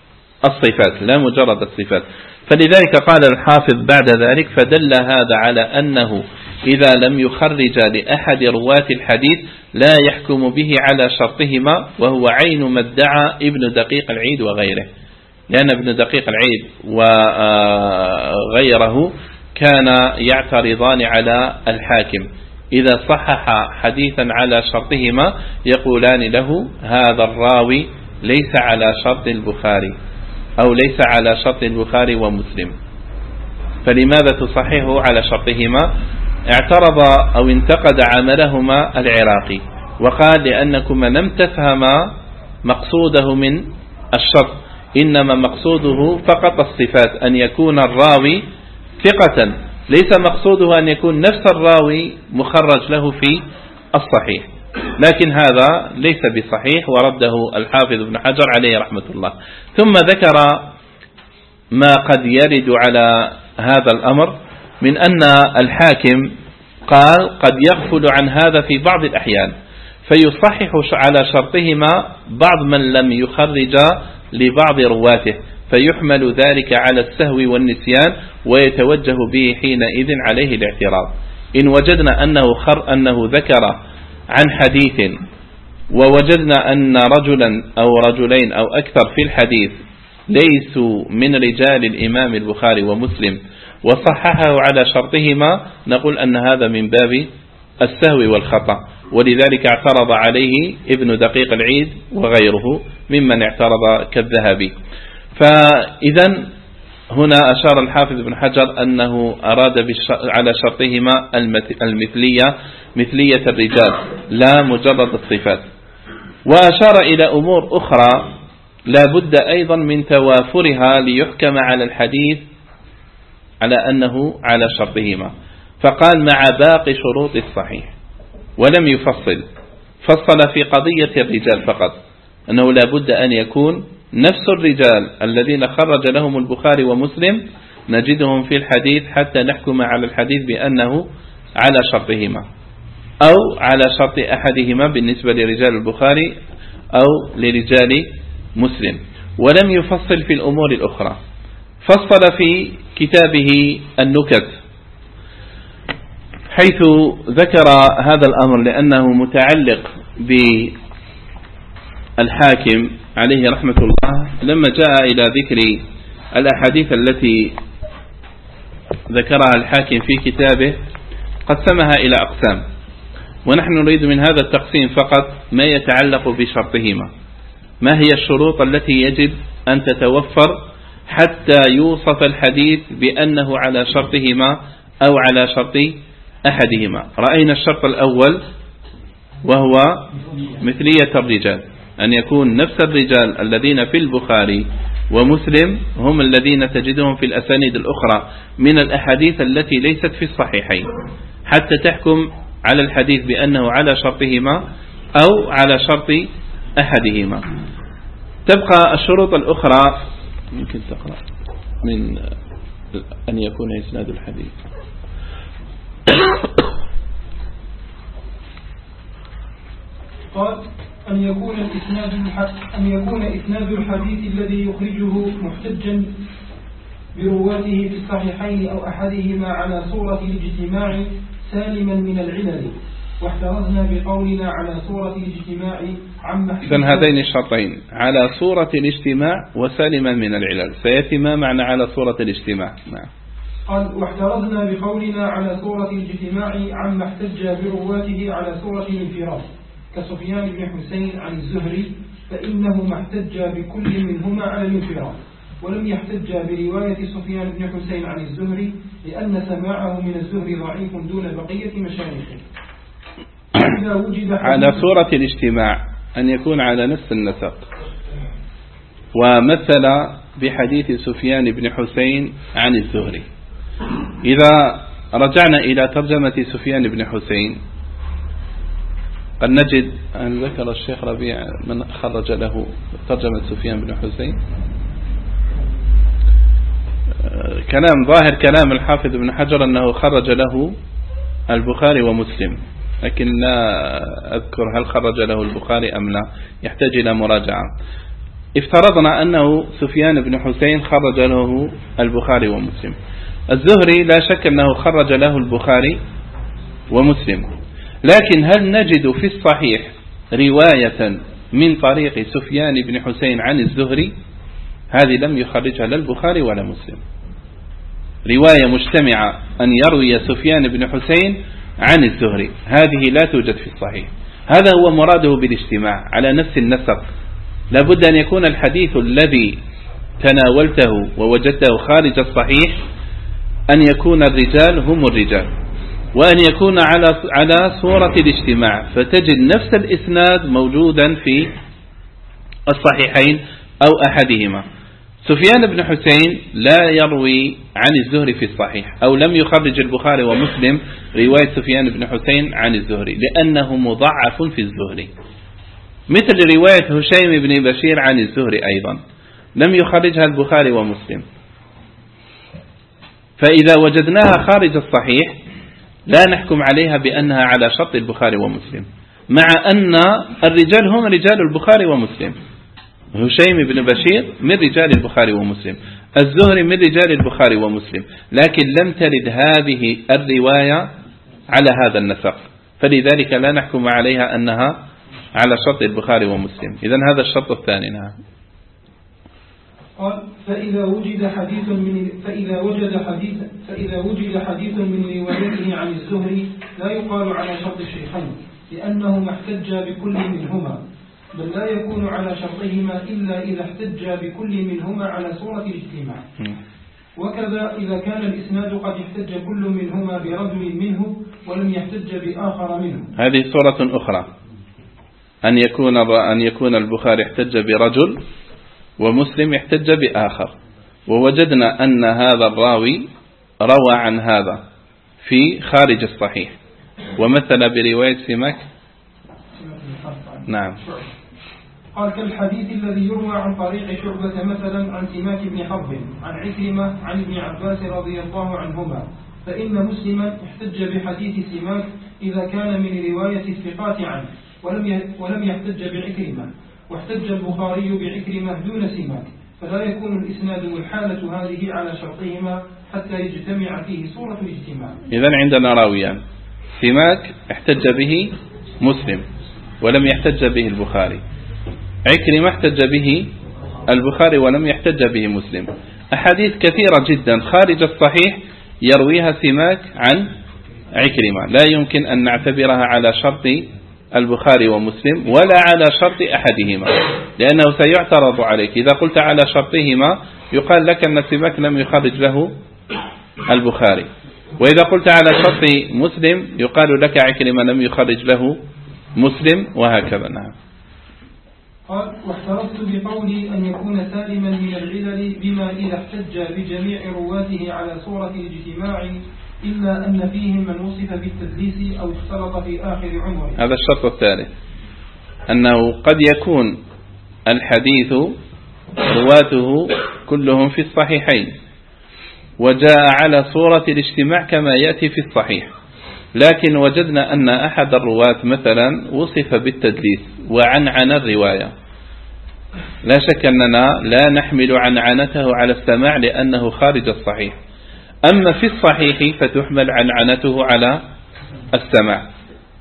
الصفات. فلذلك قال الحافظ بعد ذلك: فدل هذا على أنه إذا لم يخرج لأحد رواة الحديث لا يحكم به على شرطهما، وهو عين ما ادعى ابن دقيق العيد وغيره، لأن ابن دقيق العيد وغيره كان يعترضان على الحاكم إذا صحح حديثا على شرطهما، يقولان له: هذا الراوي ليس على شرط البخاري، أو ليس على شرط البخاري ومسلم، فلماذا تصححه على شرطهما؟ اعترض أو انتقد عملهما العراقي، وقال: لأنكما لم تفهما مقصوده من الشرط، إنما مقصوده فقط الصفات، أن يكون الراوي ثقة، ليس مقصوده أن يكون نفس الراوي مخرج له في الصحيح. لكن هذا ليس بصحيح، ورده الحافظ ابن حجر عليه رحمة الله. ثم ذكر ما قد يرد على هذا الأمر من أن الحاكم قال قد يغفل عن هذا في بعض الأحيان، فيصحح على شرطهما بعض من لم يخرج لبعض رواته، فيحمل ذلك على السهو والنسيان، ويتوجه به حينئذ عليه الاعتراض. إن وجدنا أنه ذكر عن حديث، ووجدنا أن رجلا أو رجلين أو أكثر في الحديث ليسوا من رجال الإمام البخاري ومسلم وصححه على شرطهما، نقول أن هذا من باب السهو والخطأ، ولذلك اعترض عليه ابن دقيق العيد وغيره ممن اعترض كالذهبي. فإذا هنا أشار الحافظ ابن حجر أنه أراد على شرطهما مثلية الرجال لا مجرد الصفات، وأشار إلى أمور أخرى لا بد أيضا من توافرها ليحكم على الحديث على أنه على شرطهما، فقال: مع باقي شروط الصحيح، ولم يفصل، فصل في قضية الرجال فقط، أنه لا بد أن يكون نفس الرجال الذين خرج لهم البخاري ومسلم نجدهم في الحديث حتى نحكم على الحديث بأنه على شرطهما، أو على شرط أحدهما بالنسبة لرجال البخاري أو لرجال مسلم، ولم يفصل في الأمور الأخرى. فصل في كتابه النكت حيث ذكر هذا الأمر لأنه متعلق بالحاكم عليه رحمة الله، لما جاء إلى ذكر الأحاديث التي ذكرها الحاكم في كتابه قسمها إلى أقسام، ونحن نريد من هذا التقسيم فقط ما يتعلق بشرطهما، ما هي الشروط التي يجب أن تتوفر حتى يوصف الحديث بأنه على شرطهما أو على شرط أحدهما. رأينا الشرط الأول وهو مثلية الرجال، أن يكون نفس الرجال الذين في البخاري ومسلم هم الذين تجدهم في الأسانيد الأخرى من الأحاديث التي ليست في الصحيحين، حتى تحكم على الحديث بأنه على شرطهما أو على شرط أحدهما. تبقى الشروط الأخرى، يمكن تقرأ من أن يكون إسناد الحديث قال: أن يكون إسناد الحديث الذي يخرجه محتجا برواته في الصحيحين أو أحدهما على صورة الاجتماع سالما من العلل، واحترزنا بقولنا على صورة الاجتماع عما إذن هذين الشرطين على صورة الاجتماع وسالما من العلل، سيأتي ما معنى على صورة الاجتماع. نعم. قال واحترزنا بقولنا على صورة الاجتماع عما احتج برواته على صورة الانفراد كسفيان بن حسين عن الزهري، فإنه ما احتج بكل منهما على الانفراد، ولم يحتج برواية سفيان بن حسين عن الزهري لأن سماعه من الزهري ضعيف دون بقية مشايخه. على صورة الاجتماع أن يكون على نفس النسق، ومثل بحديث سفيان بن حسين عن الزهري. إذا رجعنا إلى ترجمة سفيان بن حسين قد نجد أن ذكر الشيخ ربيع من خرج له ترجمة سفيان بن حسين. كلام ظاهر كلام الحافظ بن حجر أنه خرج له البخاري ومسلم، لكن لا أذكر هل خرج له البخاري أم لا، يحتاج إلى مراجعة. افترضنا أنه سفيان بن حسين خرج له البخاري ومسلم. الزهري لا شك أنه خرج له البخاري ومسلم، لكن هل نجد في الصحيح رواية من طريق سفيان بن حسين عن الزهري؟ هذه لم يخرجها لا البخاري ولا مسلم. رواية مجتمعة أن يروي سفيان بن حسين عن الزهري هذه لا توجد في الصحيح. هذا هو مراده بالاجتماع على نفس النسق. لابد أن يكون الحديث الذي تناولته ووجدته خارج الصحيح أن يكون الرجال هم الرجال، وأن يكون على صورة الاجتماع، فتجد نفس الإسناد موجودا في الصحيحين أو أحدهما. سفيان بن حسين لا يروي عن الزهري في الصحيح، أو لم يخرج البخاري ومسلم رواية سفيان بن حسين عن الزهري لأنه مضعف في الزهري، مثل رواية هشيم بن بشير عن الزهري أيضا لم يخرجها البخاري ومسلم. فإذا وجدناها خارج الصحيح لا نحكم عليها بأنها على شرط البخاري ومسلم، مع أن الرجال هم رجال البخاري ومسلم. هشيم بن بشير من رجال البخاري ومسلم، الزهري من رجال البخاري ومسلم، لكن لم ترد هذه الرواية على هذا النسق، فلذلك لا نحكم عليها أنها على شرط البخاري ومسلم. إذن هذا الشرط الثاني. نعم. قال فإذا وجد حديث من روايته عن الزهري لا يقال على شرط الشيخين لأنه ما احتج بكل منهما، بل لا يكون على شرطهما إلا إذا احتج بكل منهما على صورة الاجتماع. وكذا إذا كان الإسناد قد احتج كل منهما برجل منه ولم يحتج بآخر منه. هذه صورة أخرى، أن يكون البخاري احتج برجل ومسلم احتج بآخر، ووجدنا أن هذا الراوي روى عن هذا في خارج الصحيح ومثل برواية سماك. نعم. قال كالحديث الذي يروى عن طريق شعبة مثلا عن سماك بن حرب عن عكرمة عن ابن عباس رضي الله عنهما، فإن مسلما احتج بحديث سماك إذا كان من رواية الثقات عنه ولم يحتج بعكرمة، واحتج البخاري بعكرمة دون سماك، فلا يكون الإسناد والحالة هذه على شرطهما حتى يجتمع فيه صورة الاجتماع. إذن عندنا راويان، سماك احتج به مسلم ولم يحتج به البخاري، عكرمة احتج به البخاري ولم يحتج به مسلم. أحاديث كثيرة جدا خارج الصحيح يرويها سماك عن عكرمة، لا يمكن أن نعتبرها على شرط البخاري ومسلم ولا على شرط أحدهما، لأنه سيعترض عليك. إذا قلت على شرطهما يقال لك أن سماك لم يخرج له البخاري، وإذا قلت على شرط مسلم يقال لك عكرمة لم يخرج له مسلم، وهكذا. نعم. قال واحترزت بقولي أن يكون سالما من العلل بما إذا احتج بجميع رواته على صورة الاجتماع إلا أن فيهم من وصف بالتدليس أو اختلط في آخر عمره. هذا الشرط الثالث، أنه قد يكون الحديث رواته كلهم في الصحيحين وجاء على صورة الاجتماع كما يأتي في الصحيح، لكن وجدنا أن أحد الرواة مثلا وصف بالتدليس وعنعن الرواية، لا شك أننا لا نحمل عنعنته على السماع لأنه خارج الصحيح. أما في الصحيح فتحمل عنعنته على السماع.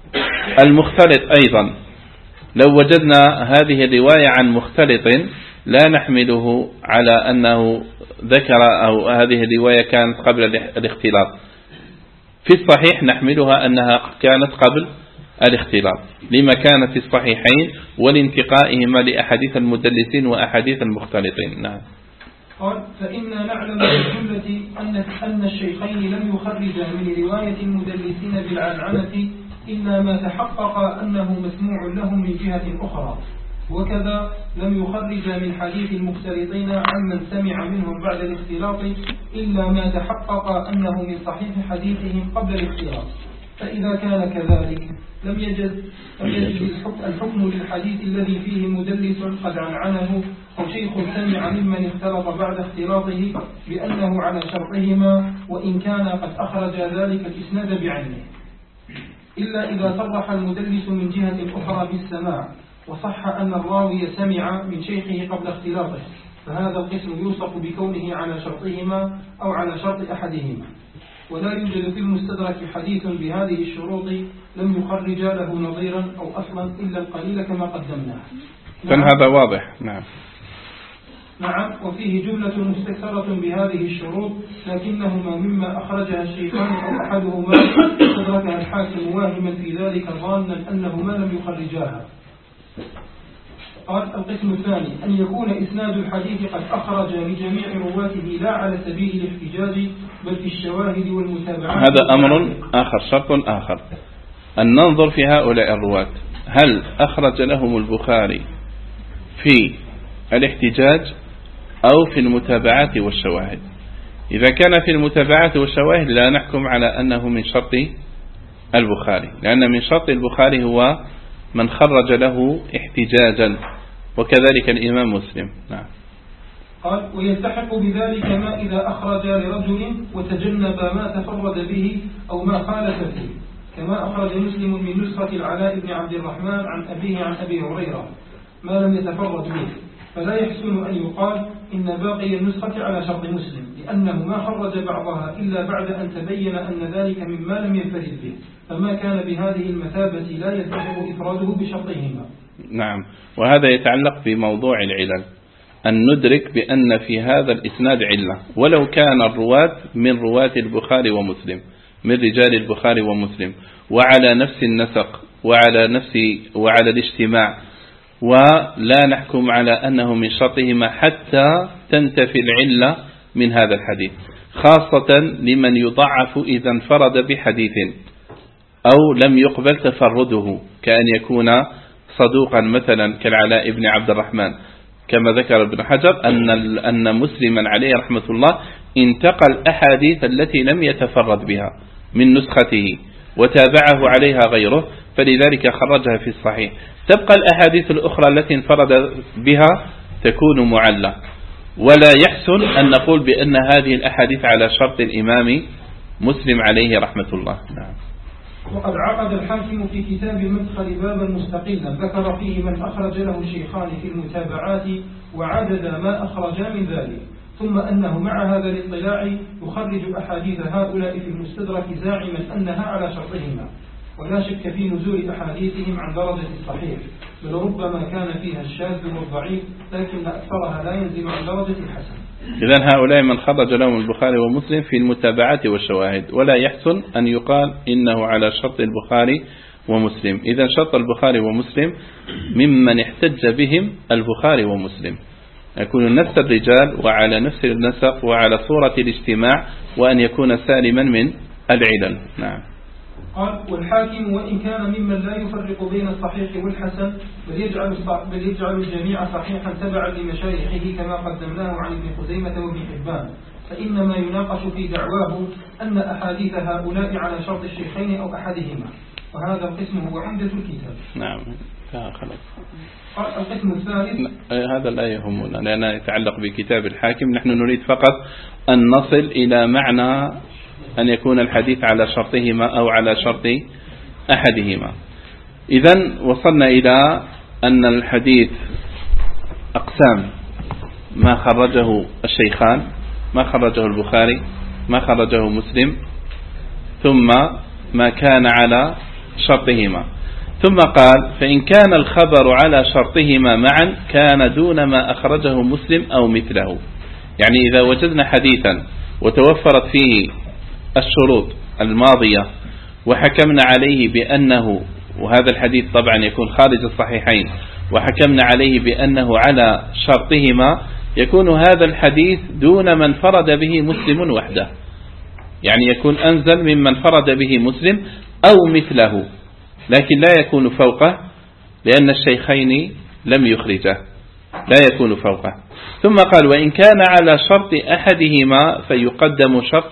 المختلط أيضا لو وجدنا هذه الرواية عن مختلط لا نحمله على أنه ذكر أو هذه الرواية كانت قبل الاختلاط. في الصحيح نحملها أنها كانت قبل الاختلاط لما كانت في الصحيحين ولانتقائهما لأحاديث المدلسين وأحاديث المختلطين. نعم. قال فإنا نعلم بالجملة أن الشيخين لم يخرجا من رواية المدلسين بالعنعنة إلا ما تحقق أنه مسموع لهم من جهة أخرى، وكذا لم يخرجا من حديث المختلطين عمن سمع منهم بعد الاختلاط إلا ما تحقق أنه من صحيح حديثهم قبل الاختلاط. فإذا كان كذلك لم يجد الحكم للحديث الذي فيه مدلس قد عنعنه أو شيخ سمع ممن اختلط بعد اختلاطه بأنه على شرطهما وإن كان قد أخرج ذلك الإسناد بعينه، إلا إذا صرح المدلس من جهة أخرى بالسماع وصح أن الراوي سمع من شيخه قبل اختلاطه، فهذا القسم يوصف بكونه على شرطهما أو على شرط أحدهما. ولا يوجد في المستدرك حديث بهذه الشروط لم يخرج له نظيرا أو أصلا إلا القليل كما قدمناه. نعم. هذا واضح. نعم. نعم. وفيه جملة مستكثرة بهذه الشروط لكنهما مما أخرجها الشيخان أو أحدهما استدركها الحاكم واهما في ذلك ظانا أنهما لم يخرجاها. قال القسم الثاني أن يكون إسناد الحديث قد أخرج لجميع رواته لا على سبيل الاحتجاج بل في الشواهد والمتابعات. هذا أمر آخر، شرط آخر أن ننظر في هؤلاء الرواة هل أخرج لهم البخاري في الاحتجاج أو في المتابعات والشواهد. إذا كان في المتابعات والشواهد لا نحكم على أنه من شرط البخاري، لأن من شرط البخاري هو من خرج له احتجاجا، وكذلك الإمام مسلم. نعم. قال ويلتحق بذلك ما إذا أخرج لرجل وتجنب ما تفرد به أو ما خالف فيه، كما أخرج مسلم من نسخة العلاء بن عبد الرحمن عن أبيه عن أبي هريرة ما لم يتفرد به، فلا يحسن أن يقال إن باقي النسخة على شرط مسلم، لأنه ما خرج بعضها إلا بعد أن تبين أن ذلك مما لم ينفرد به، فما كان بهذه المثابة لا يلتحق إفراده بشرطهما. نعم. وهذا يتعلق بموضوع العلل، أن ندرك بأن في هذا الإسناد علة ولو كان الرواة من رواة البخاري ومسلم، من رجال البخاري ومسلم، وعلى نفس النسق وعلى الاجتماع، ولا نحكم على أنه من شرطهما حتى تنتفي العلة من هذا الحديث، خاصة لمن يضعف إذا انفرد بحديث أو لم يقبل تفرده، كأن يكون صدوقا مثلا كالعلاء بن عبد الرحمن، كما ذكر ابن حجر أن مسلما عليه رحمة الله انتقل أحاديث التي لم يتفرد بها من نسخته وتابعه عليها غيره، فلذلك خرجها في الصحيح. تبقى الأحاديث الأخرى التي انفرد بها تكون معلة، ولا يحسن أن نقول بأن هذه الأحاديث على شرط الإمام مسلم عليه رحمة الله. نعم. وقد عقد الحاكم في كتاب المدخل بابا مستقلا ذكر فيه من أخرج له الشيخان في المتابعات وعدد ما أخرجا من ذلك، ثم أنه مع هذا الاطلاع يخرج أحاديث هؤلاء في المستدرك زاعما أنها على شرطهما، ولا شك في نزول أحاديثهم عن درجة الصحيح، بل ربما كان فيها الشاذ والضعيف لكن أكثرها لا ينزل عن درجة الحسن. إذن هؤلاء من خرج لهم البخاري ومسلم في المتابعات والشواهد، ولا يحسن أن يقال إنه على شرط البخاري ومسلم. إذن شرط البخاري ومسلم ممن احتج بهم البخاري ومسلم، يكون نفس الرجال وعلى نفس النسق وعلى صورة الاجتماع، وأن يكون سالما من العلل. نعم. قال والحاكم وإن كان ممن لا يفرق بين الصحيح والحسن بل يجعل الجميع صحيحا تبعا لمشايخه كما قدمناه عن ابن خزيمة وابن حبان، فإنما يناقش في دعواه أن أحاديث هؤلاء على شرط الشيخين أو أحدهما، وهذا القسم هو عمدة الكتاب. نعم. خلاص. القسم الثالث هذا لا يهمنا لأنه يتعلق بكتاب الحاكم، نحن نريد فقط أن نصل إلى معنى أن يكون الحديث على شرطهما أو على شرط أحدهما. إذن وصلنا إلى أن الحديث أقسام: ما خرجه الشيخان، ما خرجه البخاري، ما خرجه مسلم، ثم ما كان على شرطهما. ثم قال فإن كان الخبر على شرطهما معا كان دون ما أخرجه مسلم أو مثله. يعني إذا وجدنا حديثا وتوفرت فيه الشروط الماضية وحكمنا عليه بأنه، وهذا الحديث طبعا يكون خارج الصحيحين، وحكمنا عليه بأنه على شرطهما، يكون هذا الحديث دون من فرد به مسلم وحده، يعني يكون أنزل ممن فرد به مسلم أو مثله، لكن لا يكون فوقه لأن الشيخين لم يخرجه، لا يكون فوقه. ثم قال وإن كان على شرط أحدهما فيقدم شرط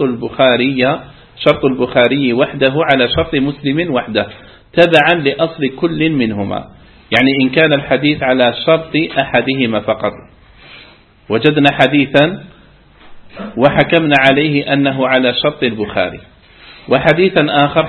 البخاري وحده على شرط مسلم وحده تبعا لأصل كل منهما. يعني إن كان الحديث على شرط أحدهما فقط، وجدنا حديثا وحكمنا عليه أنه على شرط البخاري، وحديثا آخر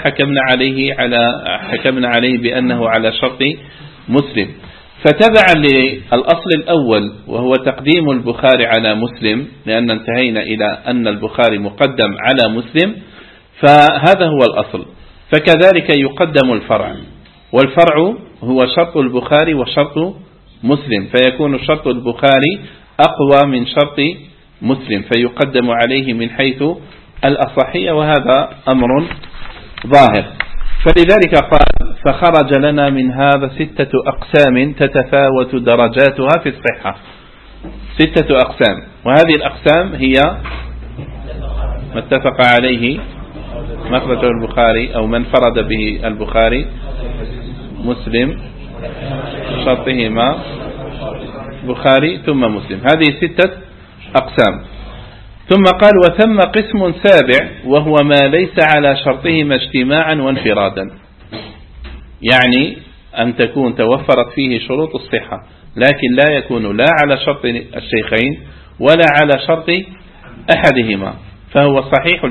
حكمنا عليه بأنه على شرط مسلم، فتبعا للأصل الأول وهو تقديم البخاري على مسلم، لأن انتهينا إلى أن البخاري مقدم على مسلم، فهذا هو الأصل. فكذلك يقدم الفرع، والفرع هو شرط البخاري وشرط مسلم، فيكون شرط البخاري أقوى من شرط مسلم فيقدم عليه من حيث الأصحية، وهذا أمر ظاهر. فلذلك قال فخرج لنا من هذا 6 أقسام تتفاوت درجاتها في الصحة. 6 أقسام، وهذه الأقسام هي ما اتفق عليه مخرج البخاري أو من فرد به البخاري مسلم شرطهما بخاري ثم مسلم، هذه 6 أقسام. ثم قال وثم قسم سابع وهو ما ليس على شرطهما اجتماعا وانفرادا، يعني أن تكون توفرت فيه شروط الصحة لكن لا يكون لا على شرط الشيخين ولا على شرط أحدهما، فهو صحيح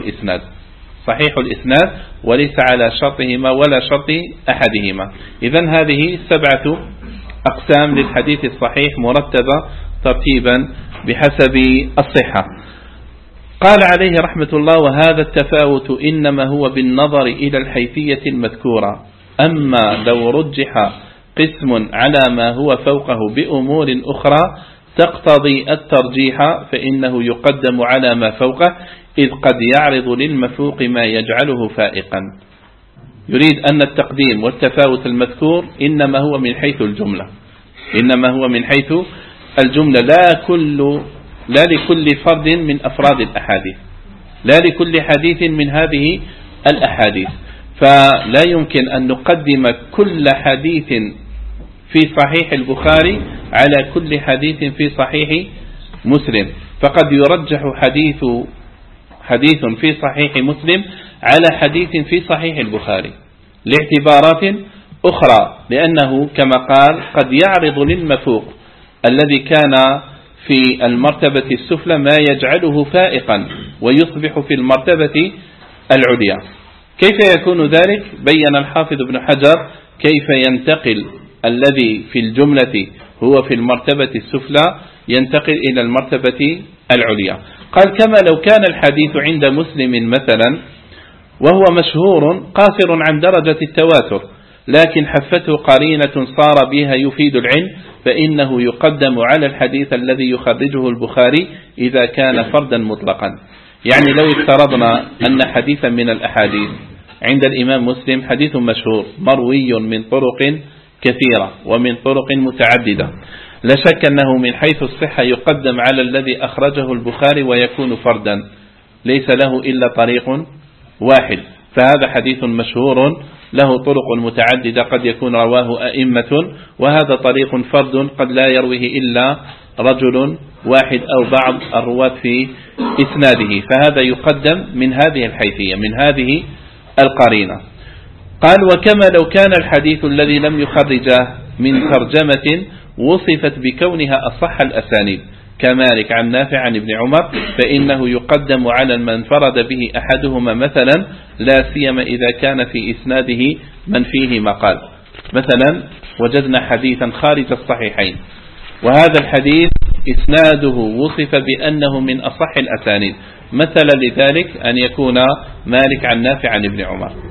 الإسناد وليس على شرطهما ولا شرط أحدهما. إذن هذه 7 أقسام للحديث الصحيح مرتبة ترتيبا بحسب الصحة. قال عليه رحمة الله وهذا التفاوت إنما هو بالنظر إلى الحيثية المذكورة، أما لو رجح قسم على ما هو فوقه بأمور أخرى تقتضي الترجيح فإنه يقدم على ما فوقه، إذ قد يعرض للمفوق ما يجعله فائقا. يريد أن التقديم والتفاوت المذكور إنما هو من حيث الجملة، لا لكل فرد من أفراد الأحاديث، لا لكل حديث من هذه الأحاديث، فلا يمكن أن نقدم كل حديث في صحيح البخاري على كل حديث في صحيح مسلم، فقد يرجح حديث في صحيح مسلم على حديث في صحيح البخاري لاعتبارات أخرى، لأنه كما قال قد يعرض للمفوق الذي كان في المرتبة السفلى ما يجعله فائقا ويصبح في المرتبة العليا. كيف يكون ذلك؟ بين الحافظ ابن حجر كيف ينتقل الذي في الجملة هو في المرتبة السفلى ينتقل إلى المرتبة العليا. قال كما لو كان الحديث عند مسلم مثلا وهو مشهور قاصر عن درجة التواتر لكن حفته قرينة صار بها يفيد العلم، فإنه يقدم على الحديث الذي يخرجه البخاري إذا كان فردا مطلقا. يعني لو افترضنا أن حديثا من الأحاديث عند الإمام مسلم حديث مشهور مروي من طرق كثيرة ومن طرق متعددة، لا شك أنه من حيث الصحة يقدم على الذي أخرجه البخاري ويكون فردا ليس له إلا طريق واحد، فهذا حديث مشهور له طرق متعددة قد يكون رواه أئمة، وهذا طريق فرد قد لا يرويه إلا رجل واحد أو بعض الرواة في إسناده، فهذا يقدم من هذه الحيثية من هذه القرينة. قال وكما لو كان الحديث الذي لم يخرجه من ترجمة وصفت بكونها أصح الأسانيد كمالك عن نافع عن ابن عمر فإنه يقدم على من فرد به أحدهما مثلا، لا سيما إذا كان في إسناده من فيه مقال. مثلا وجدنا حديثا خارج الصحيحين وهذا الحديث إسناده وصف بأنه من أصح الأسانيد، مثل لذلك أن يكون مالك عن نافع عن ابن عمر،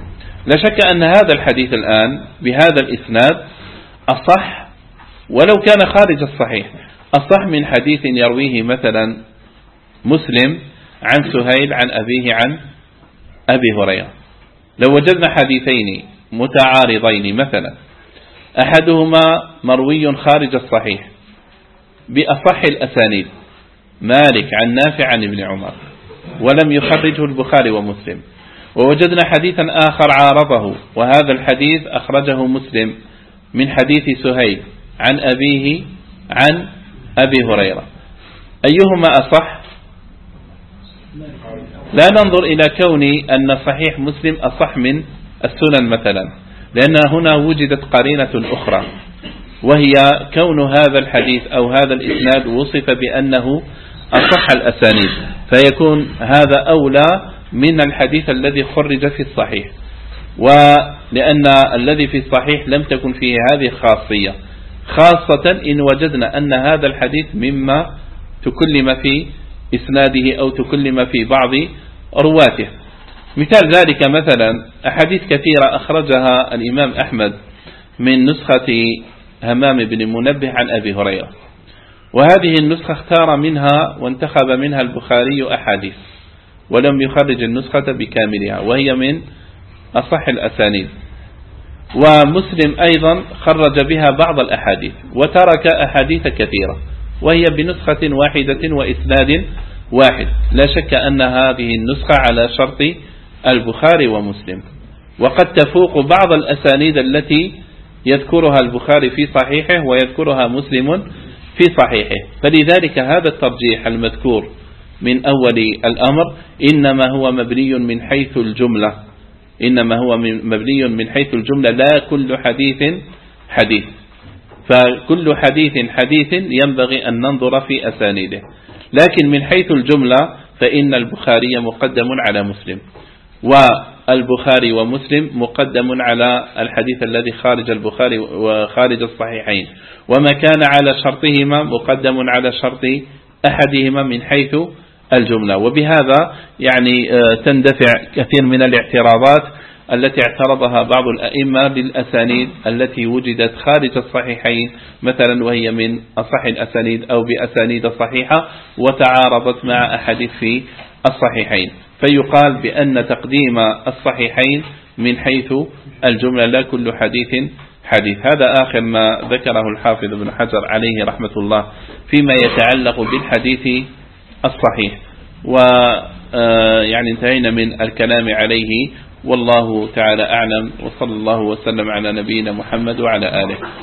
لا شك أن هذا الحديث الآن بهذا الإسناد أصح ولو كان خارج الصحيح، أصح من حديث يرويه مثلا مسلم عن سهيل عن أبيه عن أبي هريرة. لو وجدنا حديثين متعارضين مثلا أحدهما مروي خارج الصحيح بأصح الأسانيد مالك عن نافع عن ابن عمر ولم يخرجه البخاري ومسلم، ووجدنا حديثا آخر عارضه وهذا الحديث أخرجه مسلم من حديث سهيل عن أبيه عن أبي هريرة، أيهما أصح؟ لا ننظر إلى كون أن صحيح مسلم أصح من السنن مثلا، لأن هنا وجدت قرينة أخرى وهي كون هذا الحديث أو هذا الإسناد وصف بأنه أصح الأسانيد، فيكون هذا أولى من الحديث الذي خرج في الصحيح، ولأن الذي في الصحيح لم تكن فيه هذه الخاصية، خاصة إن وجدنا أن هذا الحديث مما تكلم في إسناده أو تكلم في بعض رواته. مثال ذلك مثلا أحاديث كثيرة أخرجها الإمام أحمد من نسخة همام بن منبه عن أبي هريرة، وهذه النسخة اختار منها وانتخب منها البخاري أحاديث ولم يخرج النسخة بكاملها وهي من أصح الأسانيد، ومسلم أيضا خرج بها بعض الأحاديث وترك أحاديث كثيرة وهي بنسخة واحدة وإسناد واحد. لا شك أن هذه النسخة على شرط البخاري ومسلم، وقد تفوق بعض الأسانيد التي يذكرها البخاري في صحيحه ويذكرها مسلم في صحيحه، فلذلك هذا الترجيح المذكور من أول الأمر إنما هو مبني من حيث الجملة، إنما هو مبني من حيث الجملة لا كل حديث حديث، فكل حديث ينبغي أن ننظر في أسانيده، لكن من حيث الجملة فإن البخاري مقدم على مسلم، والبخاري ومسلم مقدم على الحديث الذي خارج البخاري وخارج الصحيحين، وما كان على شرطهما مقدم على شرط أحدهما من حيث الجملة. وبهذا يعني تندفع كثير من الاعتراضات التي اعترضها بعض الأئمة بالأسانيد التي وجدت خارج الصحيحين مثلا وهي من أصح الأسانيد أو بأسانيد صحيحة وتعارضت مع أحاديث في الصحيحين، فيقال بأن تقديم الصحيحين من حيث الجملة لا كل حديث حديث. هذا آخر ما ذكره الحافظ ابن حجر عليه رحمة الله فيما يتعلق بالحديث الصحيح، ويعني انتهينا من الكلام عليه، والله تعالى أعلم، وصلى الله وسلم على نبينا محمد وعلى آله.